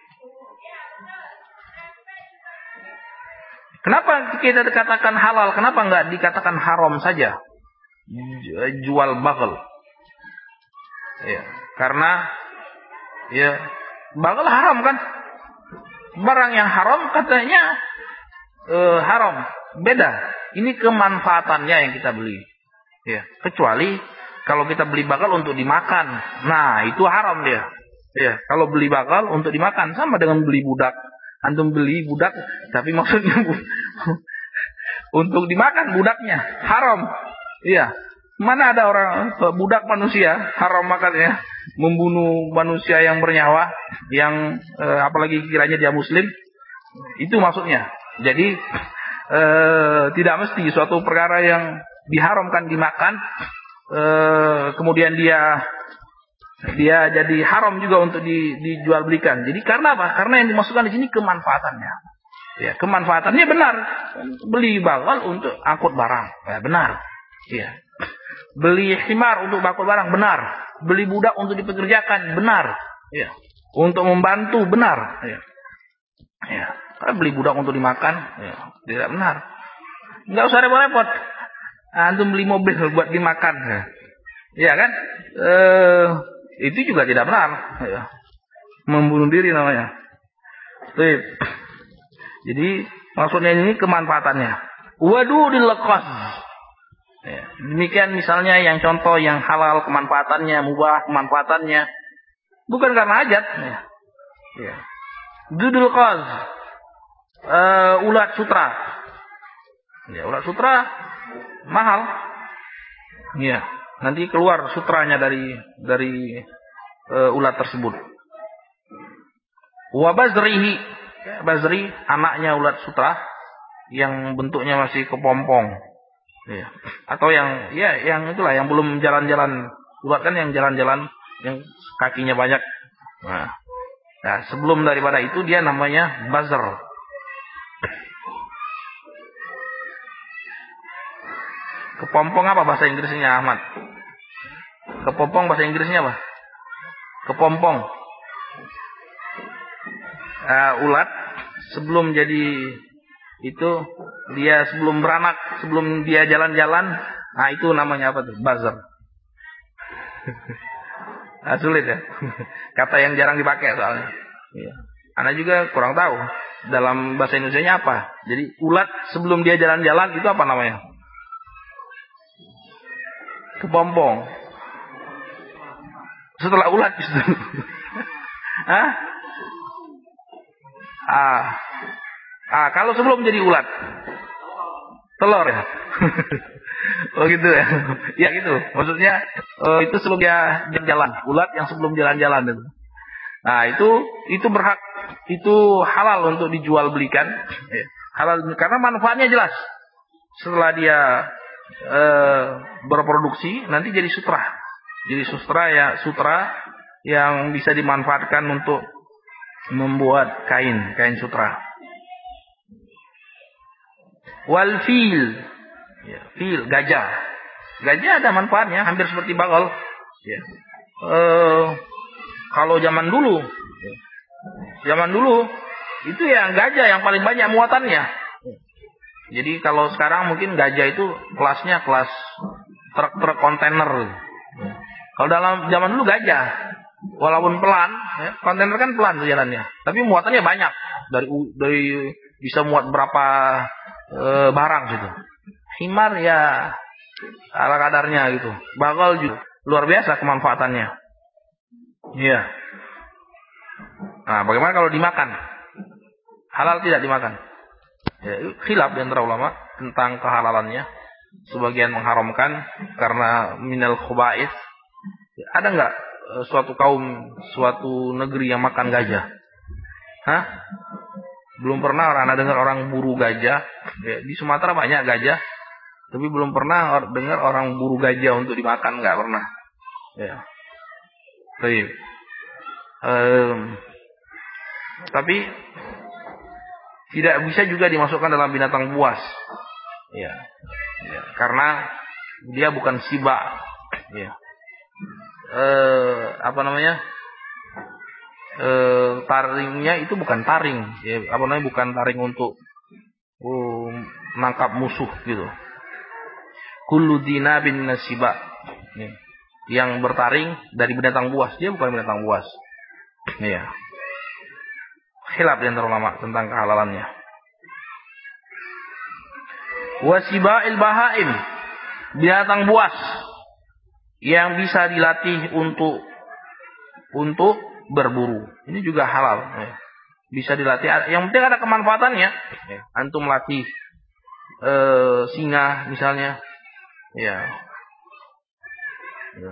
Kenapa kita dikatakan halal? Kenapa enggak dikatakan haram saja? Jual bagal. Ya, karena ya bagal haram kan? Barang yang haram katanya eh, haram. Beda. Ini kemanfaatannya yang kita beli. Ya, kecuali kalau kita beli bagal untuk dimakan. Nah, itu haram dia. Ya, kalau beli bagal untuk dimakan sama dengan beli budak. Antum beli budak tapi maksudnya untuk dimakan budaknya haram. Iya. Mana ada orang budak manusia haram makannya, membunuh manusia yang bernyawa, yang eh, apalagi kiranya dia muslim. Itu maksudnya. Jadi eh, tidak mesti suatu perkara yang diharamkan dimakan eh, kemudian dia dia jadi haram juga untuk di, dijual belikan. Jadi karena apa? Karena yang dimasukkan di sini kemanfaatannya. Ya, kemanfaatannya benar. Beli bagal untuk angkut barang, ya, benar. Ya. Beli himar untuk angkut barang, benar. Beli budak untuk dipekerjakan, benar. Ya. Untuk membantu, benar. Ya. Ya. Karena beli budak untuk dimakan, ya, tidak benar. Enggak usah repot-repot. Antum beli mobil buat dimakan, ya, ya kan? Eh, itu juga tidak benar. Ya. Membunuh diri namanya. Baik. Jadi maksudnya ini kemanfaatannya. Waduh dilekas. Ya. Demikian misalnya yang contoh yang halal kemanfaatannya, mubah kemanfaatannya, bukan karena hajat. Ya. Ya. Dudul qaz. Uh, ulat sutra. Ya, ulat sutra mahal. Ya. Nanti keluar sutranya dari dari uh, ulat tersebut. Wa bazrihi, bazri anaknya ulat sutra yang bentuknya masih kepompong. Ya. Atau yang ya yang itulah yang belum jalan-jalan. Ulat kan yang jalan-jalan yang kakinya banyak. Nah, nah sebelum daripada itu dia namanya bazr. Kepompong apa bahasa Inggrisnya Ahmad? Kepompong bahasa Inggrisnya apa? Kepompong. Uh, ulat sebelum jadi itu dia sebelum beranak, sebelum dia jalan-jalan, nah itu namanya apa tuh? Bazar. Nah, sulit ya. Kata yang jarang dipakai soalnya. Iya. Ana juga kurang tahu dalam bahasa Indonesianya apa. Jadi ulat sebelum dia jalan-jalan itu apa namanya? Kepompong. Setelah ulat itu. Hah? Ah. Ah, kalau sebelum jadi ulat. Telur ya. Oh gitu ya. Ya gitu. Maksudnya oh, itu sebelum dia jalan-jalan, ulat yang sebelum jalan-jalan itu. Nah, itu itu berhak, itu halal untuk dijual belikan. Halal karena manfaatnya jelas. Setelah dia e, berproduksi nanti jadi sutra. Jadi sutra ya sutra yang bisa dimanfaatkan untuk membuat kain, kain sutra. Wal fil, ya, fil gajah. Gajah ada manfaatnya, hampir seperti bagal. Ya. E, kalau zaman dulu, zaman dulu itu ya gajah yang paling banyak muatannya. Jadi kalau sekarang mungkin gajah itu kelasnya kelas truk-truk kontainer. Kalau dalam zaman dulu gajah, walaupun pelan, ya, kontainer kan pelan tuh jalannya, tapi muatannya banyak dari dari bisa muat berapa e, barang gitu. Himar ya ala kadarnya gitu. Bagal juga luar biasa kemanfaatannya. Iya. Nah, bagaimana kalau dimakan? Halal tidak dimakan? Ya, khilaf di antara ulama tentang kehalalannya. Sebagian mengharamkan karena minal khubais. Ada nggak e, suatu kaum, suatu negeri yang makan gajah? Hah? Belum pernah orang ada dengar orang buru gajah. Ya, di Sumatera banyak gajah, tapi belum pernah or, dengar orang buru gajah untuk dimakan, nggak pernah. Ya. Baik. Ehm, tapi tidak bisa juga dimasukkan dalam binatang buas. Ya. Ya. Karena dia bukan siba. Ya. Eh, apa namanya? E, taringnya itu bukan taring, ya, apa namanya bukan taring untuk uh, menangkap musuh gitu. Kullu dinabin nasiba, ya. Yang bertaring dari binatang buas, dia bukan binatang buas. Ya. Khilaf di antara ulama tentang kehalalannya. Wasiba'il bahaim, binatang buas yang bisa dilatih untuk untuk berburu. Ini juga halal. Ya. Bisa dilatih. Yang penting ada kemanfaatannya. Ya. Antum latih e, singa misalnya. Ya. Ya.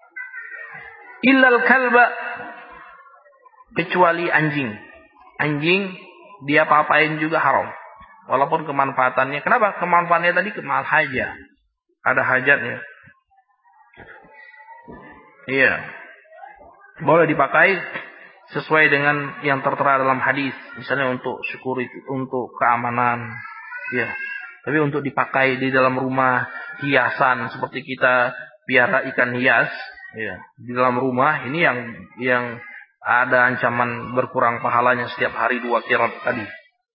Illal kalba, kecuali anjing. Anjing dia apa-apain juga haram. Walaupun kemanfaatannya. Kenapa? Kemanfaatannya tadi kemal hajat. Ada hajatnya. Iya. Boleh dipakai sesuai dengan yang tertera dalam hadis, misalnya untuk security, untuk keamanan, ya. Tapi untuk dipakai di dalam rumah, hiasan seperti kita piara ikan hias, ya. Di dalam rumah ini yang yang ada ancaman berkurang pahalanya setiap hari dua qirat tadi.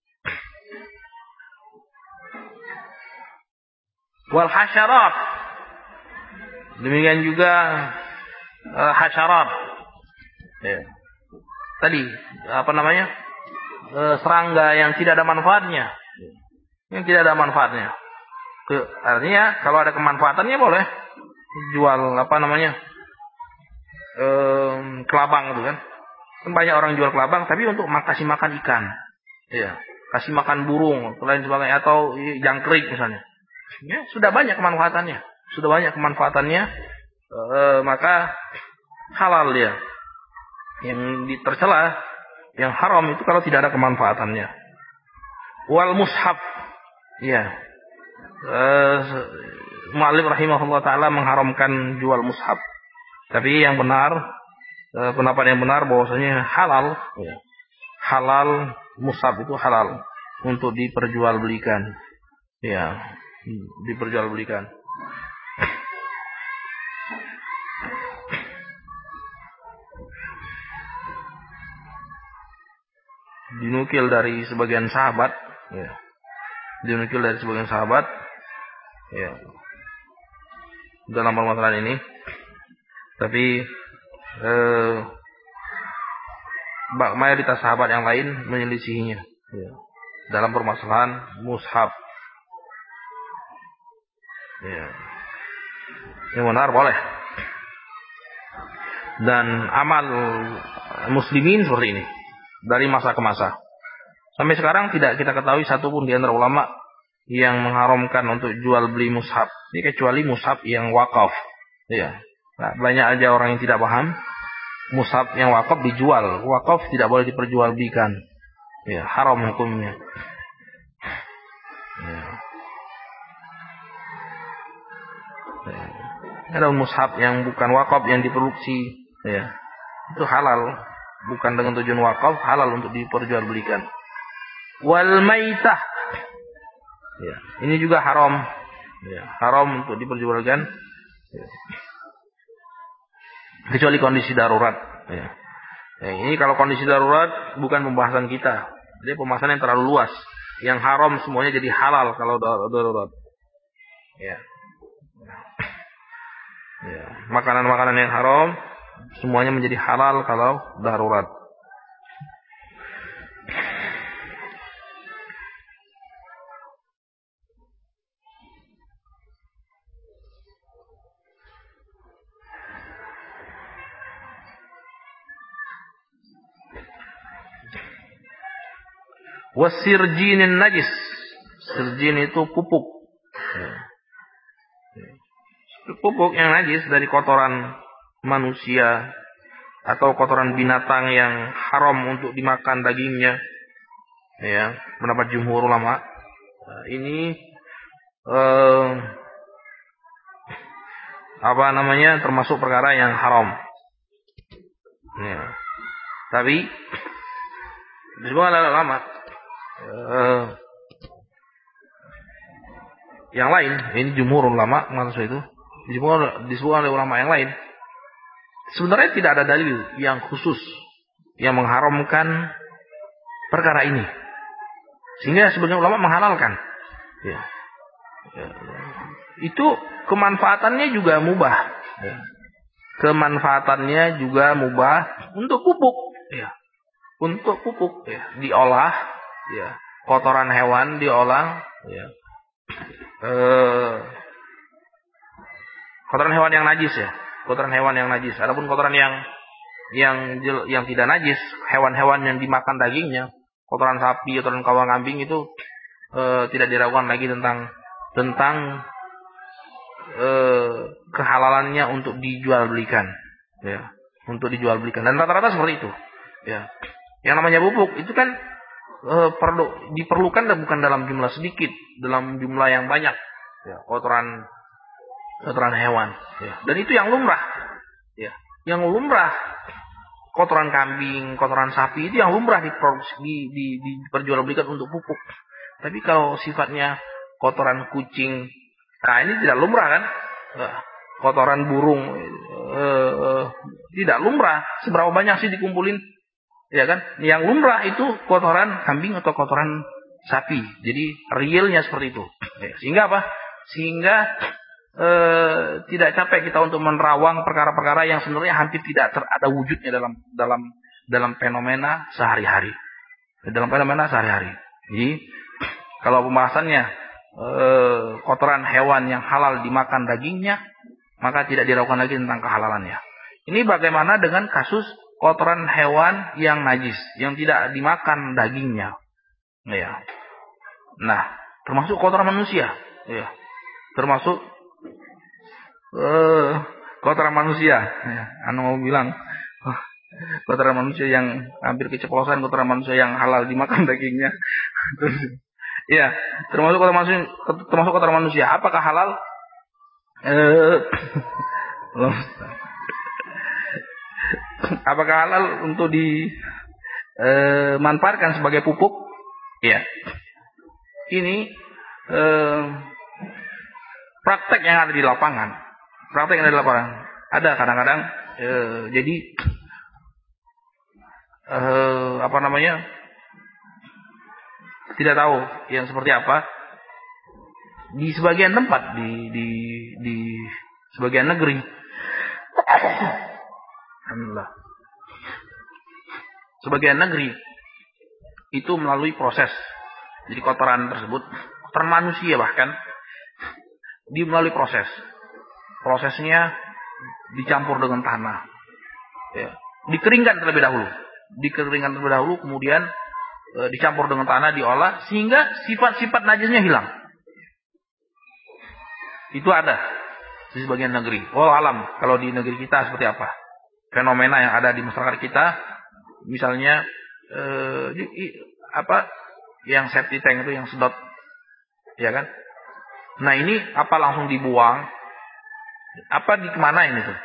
Wal hasyarat, demikian juga uh, hasyarat. Ya. Tadi apa namanya e, serangga yang tidak ada manfaatnya, yang tidak ada manfaatnya. Ke, artinya kalau ada kemanfaatannya boleh jual apa namanya e, kelabang itu kan. Kan banyak orang jual kelabang, tapi untuk kasih makan ikan, ya, kasih makan burung, lain sebagainya atau jangkrik misalnya. Ya, sudah banyak kemanfaatannya, sudah banyak kemanfaatannya, e, maka halal dia. Yang tercela, yang haram itu kalau tidak ada kemanfaatannya. Wal mushaf, ya, uh, Mu'allif rahimahullah taala mengharamkan jual mushaf. Tapi yang benar, uh, pendapat yang benar bahwasanya halal, ya. Halal mushaf itu halal untuk diperjualbelikan, ya, diperjualbelikan. Dinukil dari sebagian sahabat, ya. Dinukil dari sebagian sahabat, ya, dalam permasalahan ini. Tapi eh, mayoritas sahabat yang lain menyelisihinya, ya, dalam permasalahan mushaf. Ya. Yang benar boleh. Dan amal muslimin seperti ini. Dari masa ke masa. Sampai sekarang tidak kita ketahui satupun di antara ulama yang mengharamkan untuk jual beli mushaf. Ini kecuali mushaf yang wakaf. Ya. Nah, banyak aja orang yang tidak paham. Mushaf yang wakaf dijual. Wakaf tidak boleh diperjualbelikan. Ya, haram hukumnya. Ya. Ya. Ada mushaf yang bukan wakaf yang diproduksi. Ya. Itu halal. Bukan dengan tujuan wakaf, halal untuk diperjualbelikan. Wal maitah, ya, ini juga haram, ya, haram untuk diperjualbelikan, ya. Kecuali kondisi darurat. Ya. Ya, ini kalau kondisi darurat bukan pembahasan kita, jadi pembahasan yang terlalu luas. Yang haram semuanya jadi halal kalau darurat. Ya. Ya. Makanan-makanan yang haram semuanya menjadi halal kalau darurat. Wasirjinin najis. Sirjin itu pupuk. Pupuk yang najis dari kotoran manusia atau kotoran binatang yang haram untuk dimakan dagingnya. Ya, pendapat jumhur ulama. Ini eh, apa namanya? Termasuk perkara yang haram. Ya. Tapi disebutkan oleh ulama eh, yang lain, ini jumhur ulama maksud itu disebutkan, disebutkan oleh ulama yang lain. Sebenarnya tidak ada dalil yang khusus yang mengharamkan perkara ini, sehingga sebagian ulama menghalalkan. Ya. Ya. Itu kemanfaatannya juga mubah. Ya. Kemanfaatannya juga mubah untuk pupuk. Ya. Untuk pupuk, ya. Diolah, ya. Kotoran hewan diolah, ya. Eh, kotoran hewan yang najis ya. Kotoran hewan yang najis. Adapun kotoran yang yang yang tidak najis, hewan-hewan yang dimakan dagingnya, kotoran sapi, kotoran kawang kambing itu e, tidak diragukan lagi tentang tentang e, kehalalannya untuk dijual belikan, ya, untuk dijual belikan. Dan rata-rata seperti itu, ya. Yang namanya pupuk itu kan e, perlu diperlukan dan bukan dalam jumlah sedikit, dalam jumlah yang banyak, ya, kotoran kotoran hewan, ya. Dan itu yang lumrah, ya. Yang lumrah kotoran kambing, kotoran sapi itu yang lumrah diproduksi, di, di, diperjualbelikan untuk pupuk. Tapi kalau sifatnya kotoran kucing, nah ini tidak lumrah kan? Kotoran burung, eh, eh, tidak lumrah. Seberapa banyak sih dikumpulin, ya kan? Yang lumrah itu kotoran kambing atau kotoran sapi. Jadi realnya seperti itu. Sehingga apa? Sehingga E, tidak capek kita untuk menerawang perkara-perkara yang sebenarnya hampir tidak ter, ada wujudnya dalam dalam dalam fenomena sehari-hari, dalam fenomena sehari-hari. Jadi kalau pembahasannya e, kotoran hewan yang halal dimakan dagingnya, maka tidak diragukan lagi tentang kehalalannya. Ini bagaimana dengan kasus kotoran hewan yang najis, yang tidak dimakan dagingnya, ya. Nah, termasuk kotoran manusia, ya. Termasuk Uh, kotoran manusia, ya, anu mau bilang uh, kotoran manusia yang hampir keceplosan, kotoran manusia yang halal dimakan dagingnya. Ya, termasuk kotoran manusia, termasuk kotoran manusia. Apakah halal? Uh, apakah halal untuk dimanfaatkan uh, sebagai pupuk? Ya, ini uh, praktek yang ada di lapangan. Praktek yang ada di lapangan. Ada kadang-kadang e, jadi e, apa namanya? Tidak tahu yang seperti apa. Di sebagian tempat di di di sebagian negeri. Alhamdulillah. Sebagian negeri itu melalui proses. Jadi kotoran tersebut, kotoran manusia bahkan di melalui proses. Prosesnya dicampur dengan tanah, ya. Dikeringkan terlebih dahulu, dikeringkan terlebih dahulu, kemudian e, dicampur dengan tanah, diolah sehingga sifat-sifat najisnya hilang. Itu ada di sebagian negeri. Oh alam, kalau di negeri kita seperti apa? Fenomena yang ada di masyarakat kita, misalnya e, di, i, apa? Yang septic tank itu yang sedot, ya kan? Nah ini apa langsung dibuang? Apa di kemana ini tuh?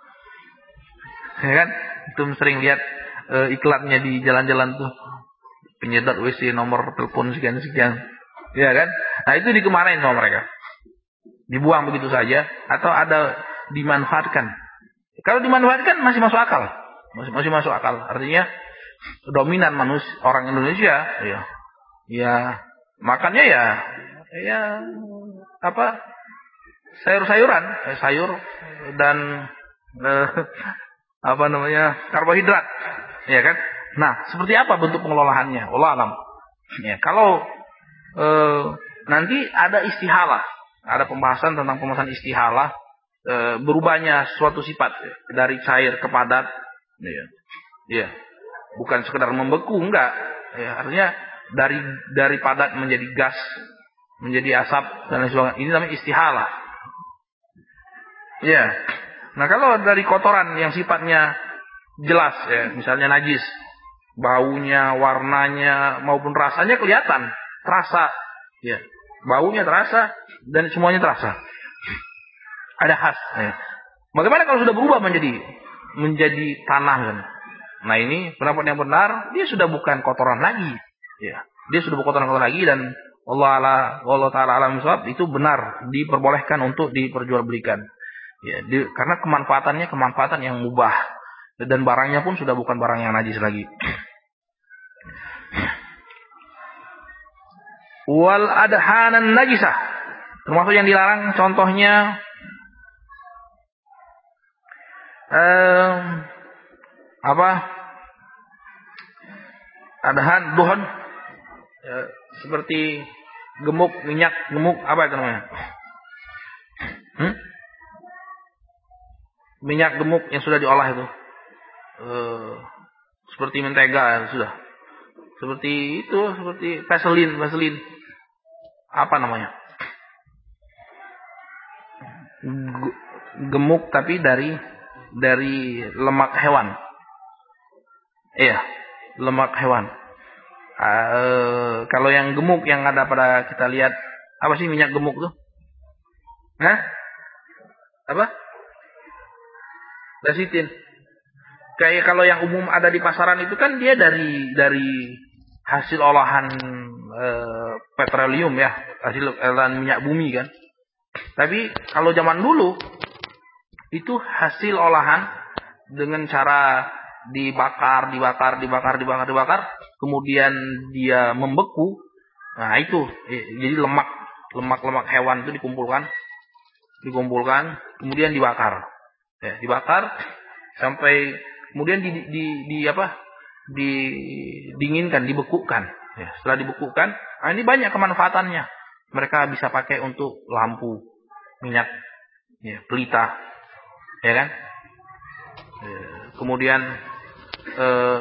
Ya kan? Itu sering lihat e, iklannya di jalan-jalan tuh. Penyedot W C nomor telepon sekian-sekian. Ya kan? Nah, itu dikemanain sama mereka? Dibuang begitu saja atau ada dimanfaatkan? Kalau dimanfaatkan masih masuk akal. Masih masih masuk akal. Artinya dominan manusia orang Indonesia ya. Ya, makannya ya ya apa? Sayur-sayuran, eh, sayur dan eh, apa namanya karbohidrat, ya kan? Nah, seperti apa bentuk pengelolaannya? Wallahu alam. Ya, kalau eh, nanti ada istihalah, ada pembahasan tentang pembahasan istihalah, eh, berubahnya suatu sifat ya, dari cair ke padat, ya, ya, bukan sekedar membeku, enggak. Ya, artinya dari dari padat menjadi gas, menjadi asap dan lain sebagainya. Ini namanya istihalah. Ya. Nah, kalau dari kotoran yang sifatnya jelas ya, misalnya najis, baunya, warnanya maupun rasanya kelihatan, terasa, ya. Baunya terasa dan semuanya terasa. Ada khas. Ya. Bagaimana kalau sudah berubah menjadi menjadi tanah kan? Nah, ini pendapat yang benar, dia sudah bukan kotoran lagi. Ya. Dia sudah bukan kotoran lagi dan Allah ala Allah taala alam shawab itu benar diperbolehkan untuk diperjualbelikan. Ya, di, karena kemanfaatannya kemanfaatan yang mubah dan barangnya pun sudah bukan barang yang najis lagi. Wal adhanan najisah, termasuk yang dilarang contohnya eh, apa? Adhan, duhon, eh, seperti gemuk, minyak gemuk, apa itu namanya? Hmm? Minyak gemuk yang sudah diolah itu, eh, seperti mentega sudah, seperti itu, seperti vaselin, vaselin, apa namanya? Gemuk tapi dari dari lemak hewan, iya, lemak hewan. Uh, kalau yang gemuk yang ada pada kita lihat, apa sih minyak gemuk tuh? Hah? Apa? Lecithin. Kayak kalau yang umum ada di pasaran itu kan dia dari dari hasil olahan e, petroleum ya, hasil olahan minyak bumi kan. Tapi kalau zaman dulu itu hasil olahan dengan cara dibakar, dibakar, dibakar, dibakar, dibakar, kemudian dia membeku. Nah, itu jadi lemak, lemak-lemak hewan itu dikumpulkan, dikumpulkan, kemudian dibakar. Ya, dibakar sampai kemudian di, di, di apa didinginkan, dibekukan. Ya, setelah dibekukan, nah ini banyak kemanfaatannya. Mereka bisa pakai untuk lampu, minyak, ya, pelita, ya kan? Ya, kemudian eh,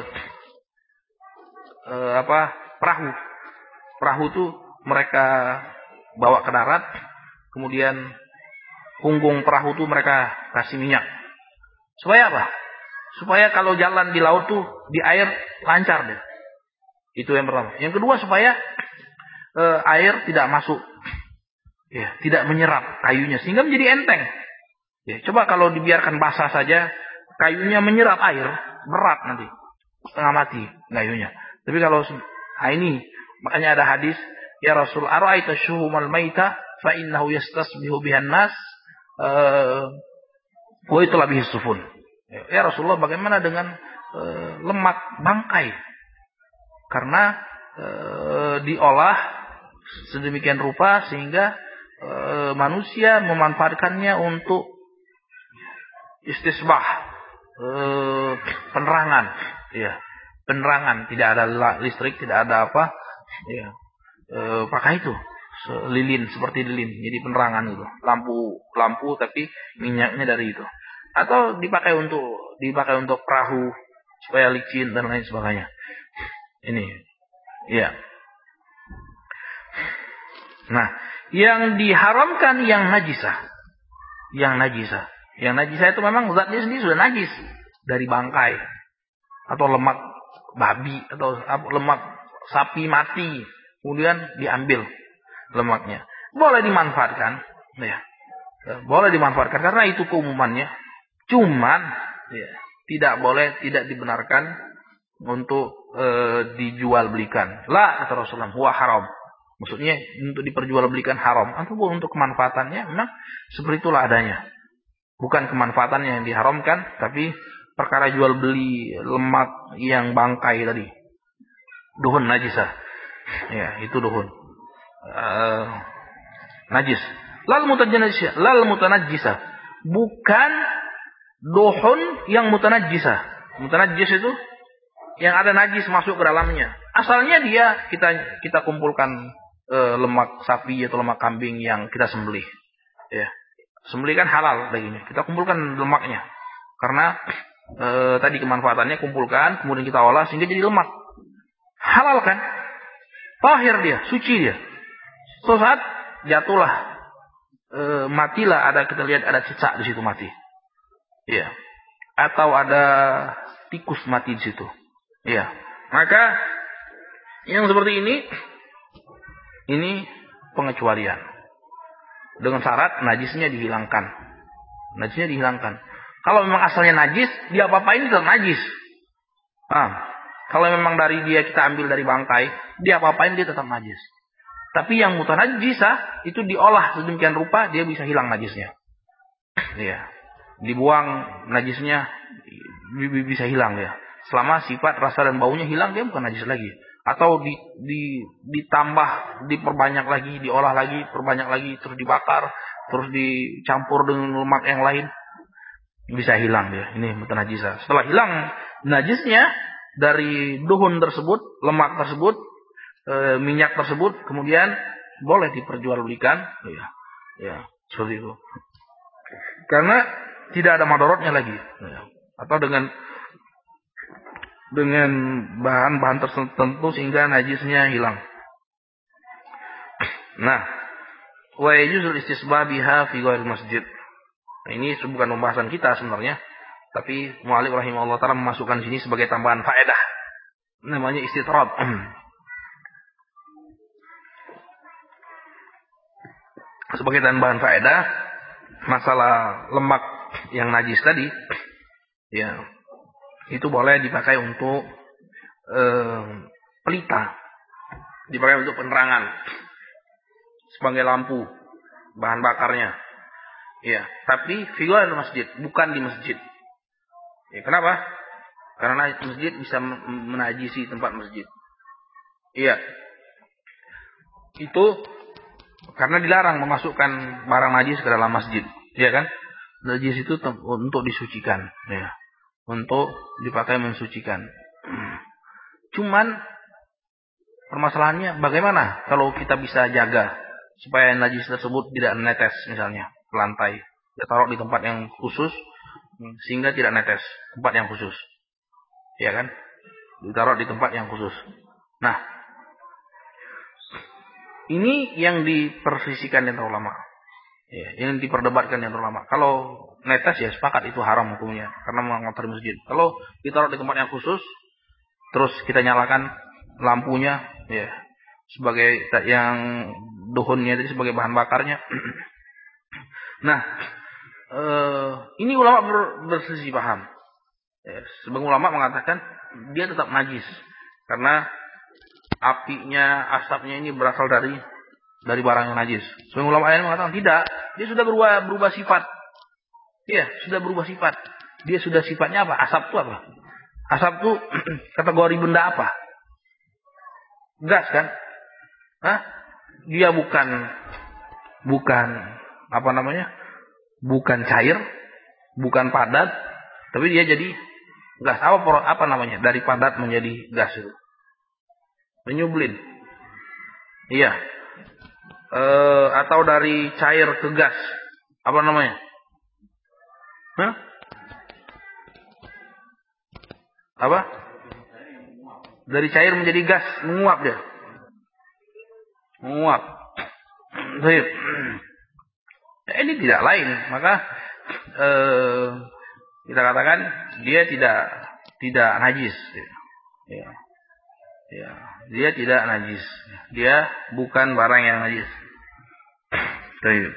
eh, apa perahu, perahu itu mereka bawa ke darat, kemudian punggung perahu itu mereka kasih minyak. Supaya apa? Supaya kalau jalan di laut tuh di air lancar deh. Itu yang pertama. Yang kedua supaya e, air tidak masuk, ya, tidak menyerap kayunya sehingga menjadi enteng. Ya, coba kalau dibiarkan basah saja, kayunya menyerap air, berat nanti, setengah mati kayunya. Tapi kalau nah ini makanya ada hadis, ya Rasul, ara'aita syuhumal maita fa innahu yastasbihu bihan nas. Wa itu lebih sufun. Ya Rasulullah, bagaimana dengan e, lemak bangkai? Karena e, diolah sedemikian rupa sehingga e, manusia memanfaatkannya untuk istisbah, e, penerangan, ya, penerangan. Tidak ada listrik, tidak ada apa, ya, e, pakai itu. Lilin, seperti lilin, jadi penerangan itu, lampu lampu tapi minyaknya dari itu, atau dipakai untuk dipakai untuk perahu supaya licin dan lain sebagainya. Ini, ya. Nah, yang diharamkan yang najisah, yang najisah, yang najisah itu memang zatnya sendiri sudah najis dari bangkai atau lemak babi atau lemak sapi mati, kemudian diambil lemaknya, boleh dimanfaatkan, ya, boleh dimanfaatkan karena itu keumumannya. Cuman, ya, tidak boleh, tidak dibenarkan untuk e, dijual belikan. La kata Rasulullah, huwa haram. Maksudnya untuk diperjualbelikan haram, ataupun untuk kemanfaatannya memang seperti itulah adanya. Bukan kemanfaatannya yang diharamkan, tapi perkara jual beli lemak yang bangkai tadi, duhun najisah, ya, itu duhun. Uh, najis. Lal mutanajjisah, lal mutanajjisah. Bukan duhun yang mutanajjisah. Mutanajjis itu yang ada najis masuk ke dalamnya. Asalnya dia kita kita kumpulkan uh, lemak sapi atau lemak kambing yang kita sembelih. Ya. Sembelih kan halal dagingnya. Kita kumpulkan lemaknya. Karena uh, tadi kemanfaatannya kumpulkan, kemudian kita olah sehingga jadi lemak. Halal kan? tahir dia, suci dia. Suatu saat jatuhlah, e, matilah, ada kita lihat ada cicak di situ mati. Iya. Atau ada tikus mati di situ. Iya. Maka yang seperti ini ini pengecualian. Dengan syarat najisnya dihilangkan. Najisnya dihilangkan. Kalau memang asalnya najis, dia apa-apain tetap najis. Nah, kalau memang dari dia kita ambil dari bangkai, dia apa-apain dia tetap najis. Tapi yang mutanajjisah itu diolah sedemikian rupa dia bisa hilang najisnya. Iya. Dibuang najisnya bisa hilang ya. Selama sifat, rasa dan baunya hilang dia bukan najis lagi. Atau di, di, ditambah, diperbanyak lagi, diolah lagi, perbanyak lagi, terus dibakar, terus dicampur dengan lemak yang lain, bisa hilang dia. Ini mutanajjisah. Setelah hilang najisnya dari duhun tersebut, lemak tersebut, e, minyak tersebut, kemudian boleh diperjualbelikan, ya, ya seperti itu. Karena tidak ada madorotnya lagi, ya. Atau dengan dengan bahan-bahan tertentu sehingga najisnya hilang. Nah, wa yajuzul istisbah biha fi ghairil masjid. Nah, ini bukan pembahasan kita sebenarnya, tapi mu'allif rahimahullah ta'ala memasukkan sini sebagai tambahan faedah. Namanya istitrad. Sebagai tambahan faedah, masalah lemak yang najis tadi, ya, itu boleh dipakai untuk eh, pelita, dipakai untuk penerangan, sebagai lampu, bahan bakarnya. Ya, tapi fi ghairil masjid, bukan di masjid. Ya, kenapa? Karena masjid bisa menajisi tempat masjid. Iya. Itu karena dilarang memasukkan barang najis ke dalam masjid, ya kan? Najis itu untuk disucikan, ya. Untuk dipakai mensucikan. Cuman permasalahannya bagaimana kalau kita bisa jaga supaya najis tersebut tidak netes misalnya ke lantai. Kita taruh di tempat yang khusus sehingga tidak netes, tempat yang khusus. Ya kan? Ditaruh di tempat yang khusus. Nah, ini yang dipersisikan yang ulama. Ya, yang diperdebatkan yang ulama. Kalau netes ya sepakat itu haram hukumnya karena mengotori masjid. Kalau ditaruh di tempat yang khusus, terus kita nyalakan lampunya, ya sebagai yang duhunnya itu sebagai bahan bakarnya. Nah, eh, ini ulama ber, berselisih paham. Ya, sebagian ulama mengatakan dia tetap najis karena apinya, asapnya ini berasal dari dari barang yang najis. Sebagian ulama lain mengatakan tidak, dia sudah berubah berubah sifat. Iya, sudah berubah sifat. Dia sudah sifatnya apa? Asap itu apa? Asap itu kategori benda apa? Gas kan? Hah? Dia bukan bukan apa namanya? Bukan cair, bukan padat, tapi dia jadi gas. Apa apa namanya? Dari padat menjadi gas itu. Menyublin. Iya. E, atau dari cair ke gas. Apa namanya? Hah? Apa? Dari cair menjadi gas, menguap dia. Menguap. Baik. Ini tidak lain, maka eh, kita katakan dia tidak tidak najis. Ya. Ya, dia tidak najis. Dia bukan barang yang najis. Baik.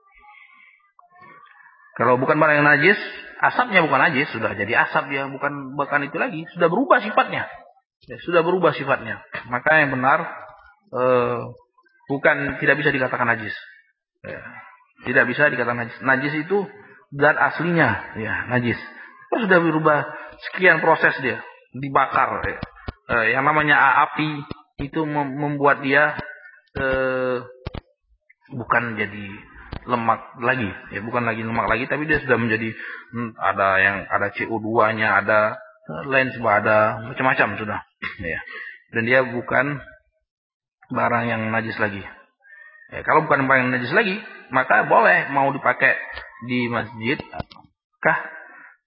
Kalau bukan barang yang najis, asapnya bukan najis, sudah jadi asap dia, bukan bukan itu lagi, sudah berubah sifatnya. Ya, sudah berubah sifatnya. Maka yang benar eh, bukan tidak bisa dikatakan najis. Ya, tidak bisa dikatakan najis. Najis itu zat aslinya, ya, najis. Kalau sudah berubah sekian proses dia, dibakar. Ya. Eh, yang namanya api itu membuat dia eh, bukan jadi lemak lagi, ya bukan lagi lemak lagi, tapi dia sudah menjadi hmm, ada yang ada C O dua-nya, ada lain sebagainya, ada macam-macam sudah, ya. Dan dia bukan barang yang najis lagi. Ya, kalau bukan barang yang najis lagi, maka boleh mau dipakai di masjid, kah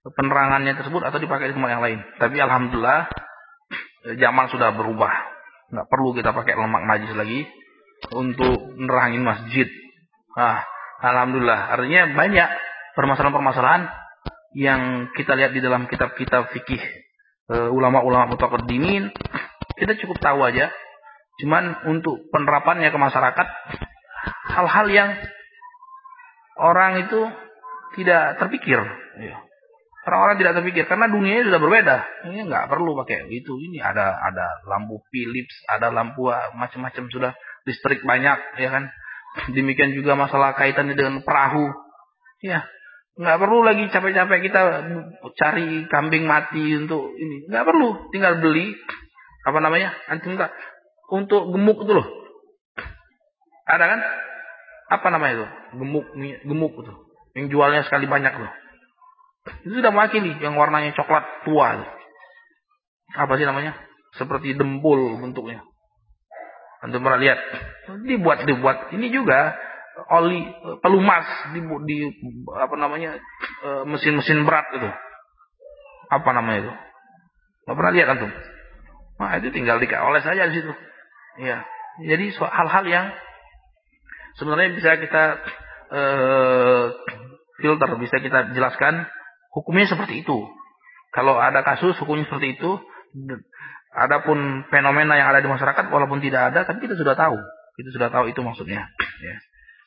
penerangannya tersebut atau dipakai di tempat yang lain. Tapi alhamdulillah zaman sudah berubah. nggak perlu kita pakai lemak najis lagi untuk nerangin masjid. Ah, alhamdulillah. Artinya banyak permasalahan-permasalahan yang kita lihat di dalam kitab-kitab fikih uh, ulama-ulama mutaqaddimin, kita cukup tahu aja. Cuman untuk penerapannya ke masyarakat, hal-hal yang orang itu tidak terpikir. Orang-orang tidak terpikir karena dunianya sudah berbeda. Ini nggak perlu pakai itu. Ini ada ada lampu Philips, ada lampu macam-macam, sudah listrik banyak, ya kan. Demikian juga masalah kaitannya dengan perahu. Ya, nggak perlu lagi capek-capek kita cari kambing mati untuk ini. Nggak perlu, tinggal beli apa namanya? Antum tak untuk gemuk itu loh. Ada kan? Apa namanya itu? Gemuk, gemuk itu. Yang jualnya sekali banyak loh. Itu sudah mewakili yang warnanya coklat tua itu. Apa sih namanya? Seperti dempul bentuknya. Antum pernah lihat? Dibuat dibuat ini juga oli pelumas di, di apa namanya? mesin-mesin berat itu. Apa namanya itu? Enggak pernah lihat antum? Nah, itu tinggal dioles saja di situ. Ya. Jadi hal-hal yang sebenarnya bisa kita uh, filter, bisa kita jelaskan hukumnya seperti itu. Kalau ada kasus hukumnya seperti itu, adapun fenomena yang ada di masyarakat walaupun tidak ada, tapi kita sudah tahu. Kita sudah tahu itu maksudnya. Ya.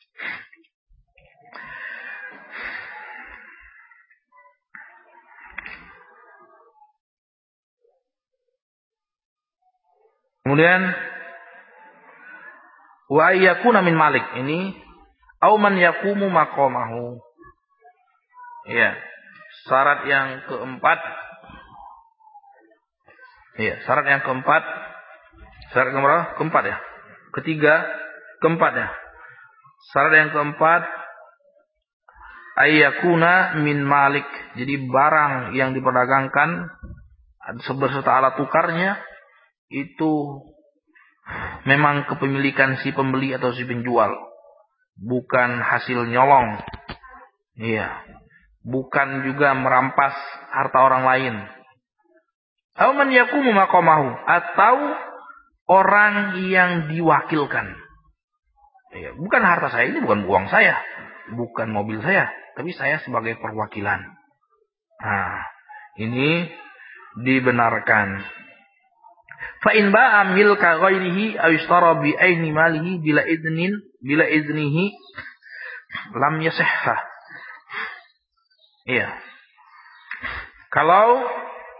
Kemudian wa yakuna min malik ini au man yaqumu maqamahu. Ya. Syarat yang keempat. Ya, syarat yang keempat. Syarat yang berapa? Keempat ya. Ketiga, keempat ya. Syarat yang keempat ayyakuna min malik. Jadi barang yang diperdagangkan beserta alat tukarnya itu memang kepemilikan si pembeli atau si penjual, bukan hasil nyolong. Iya. Bukan juga merampas harta orang lain. Aw man yaqumu maqamahu, atau orang yang diwakilkan. Iya, bukan harta saya, ini bukan uang saya, bukan mobil saya, tapi saya sebagai perwakilan. Nah, ini dibenarkan. Fa in ba'a milka ghairihi aw ishtara bi aini malihi bila idnin bila idnihi lam yasihha. Iya. Kalau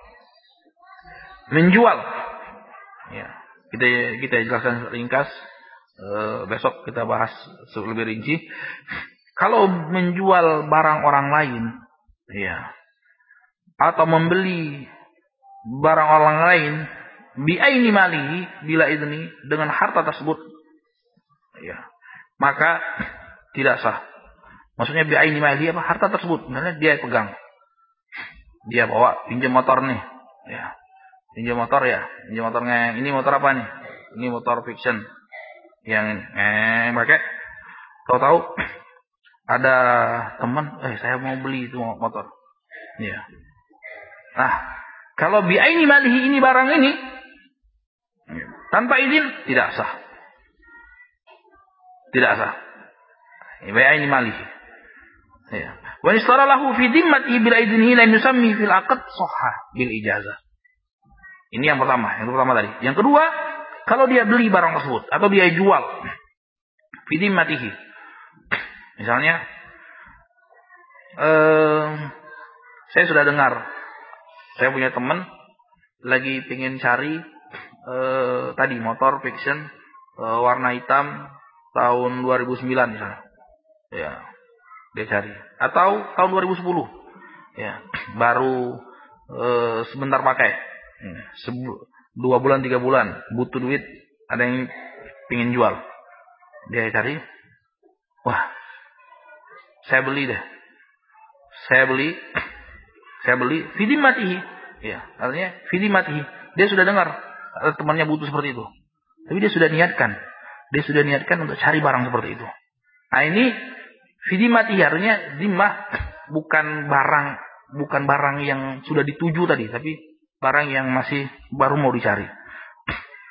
menjual, ya, kita kita jelaskan ringkas. E, besok kita bahas lebih rinci. Kalau menjual barang orang lain, ya, atau membeli barang orang lain, bi aini malihi bila idni, dengan harta tersebut, ya, maka tidak sah. Maksudnya bi aini malihi apa? Harta tersebut, misalnya dia pegang, dia bawa pinjam motor nih, ya, pinjam motor ya, pinjam motornya, ini motor apa nih? Ini motor fiction, yang eh pakai, tahu-tahu ada teman, eh saya mau beli itu motor, ya. Nah, kalau bi aini malihi, ini barang ini tanpa izin tidak sah. Tidak sah. Bi aini malihi. Ya. Wa istara lahu fi dimmatihi bila idnihi la yusammi fil aqd sahha bil ijazah. Ini yang pertama, yang pertama tadi. Yang kedua, kalau dia beli barang tersebut atau dia jual fi dimmatihi. Misalnya eh, saya sudah dengar, saya punya teman lagi pengen cari eh, tadi motor fiction eh, warna hitam tahun dua ribu sembilan misalnya. Ya. Dia cari, atau tahun dua ribu sepuluh, ya, baru e, sebentar pakai, Sebu, dua bulan tiga bulan, butuh duit, ada yang pingin jual, dia cari, wah, saya beli deh, saya beli, saya beli, fidi matihi, ya, artinya fidi matihi, dia sudah dengar temannya butuh seperti itu, tapi dia sudah niatkan, dia sudah niatkan untuk cari barang seperti itu. Nah ini fidimati, artinya dimah bukan barang bukan barang yang sudah dituju tadi, tapi barang yang masih baru mau dicari.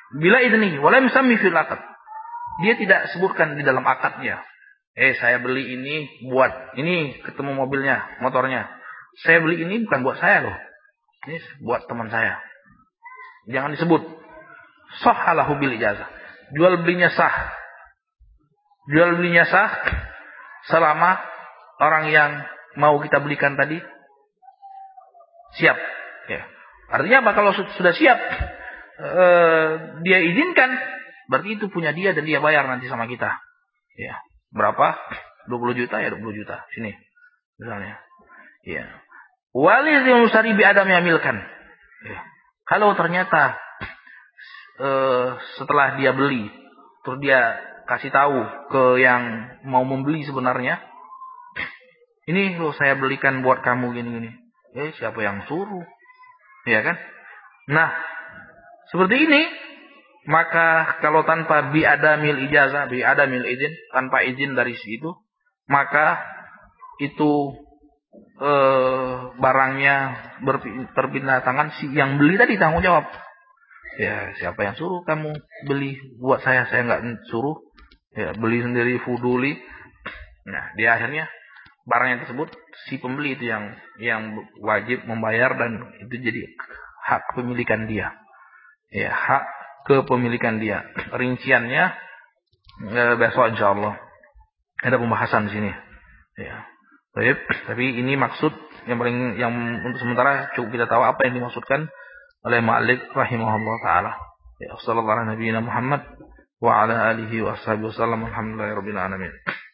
Bila idnihi wa lam yusammi fil aqd. Dia tidak sebutkan di dalam akadnya. Eh, saya beli ini buat ini ketemu mobilnya, motornya. Saya beli ini bukan buat saya loh. Ini buat teman saya. Jangan disebut. Sahhalahu bil ijazah. Jual belinya sah. Jual belinya sah selama orang yang mau kita belikan tadi siap. Ya. Artinya apa? Kalau sudah siap, ee, dia izinkan, berarti itu punya dia dan dia bayar nanti sama kita. Ya. Berapa? dua puluh juta ya dua puluh juta. Sini. Misalnya. Ya. Walidhil musari bi adam yamilkan. Ya. Kalau ternyata ee, setelah dia beli, terus dia kasih tahu ke yang mau membeli sebenarnya, ini loh saya belikan buat kamu gini-gini. Eh, siapa yang suruh? Ya kan? Nah, seperti ini, maka kalau tanpa biadamil ijazah, biadamil izin, tanpa izin dari situ, maka itu eh, barangnya berpindah tangan, si yang beli tadi tanggung jawab. Ya, siapa yang suruh kamu beli buat saya? Saya nggak suruh. Ya, beli sendiri fuduli. Nah, dia akhirnya barang yang tersebut si pembeli itu yang yang wajib membayar dan itu jadi hak kepemilikan dia. Ya, hak kepemilikan dia. Rinciannya eh, besok insyaallah ada pembahasan di sini. Ya. Baik, tapi ini maksud yang paling yang untuk sementara cukup kita tahu apa yang dimaksudkan oleh Malik rahimahullah taala. Ya, sallallahu alaihi Muhammad wa ala alihi wa ashabihi wasallam. Alhamdulillahirabbil alamin.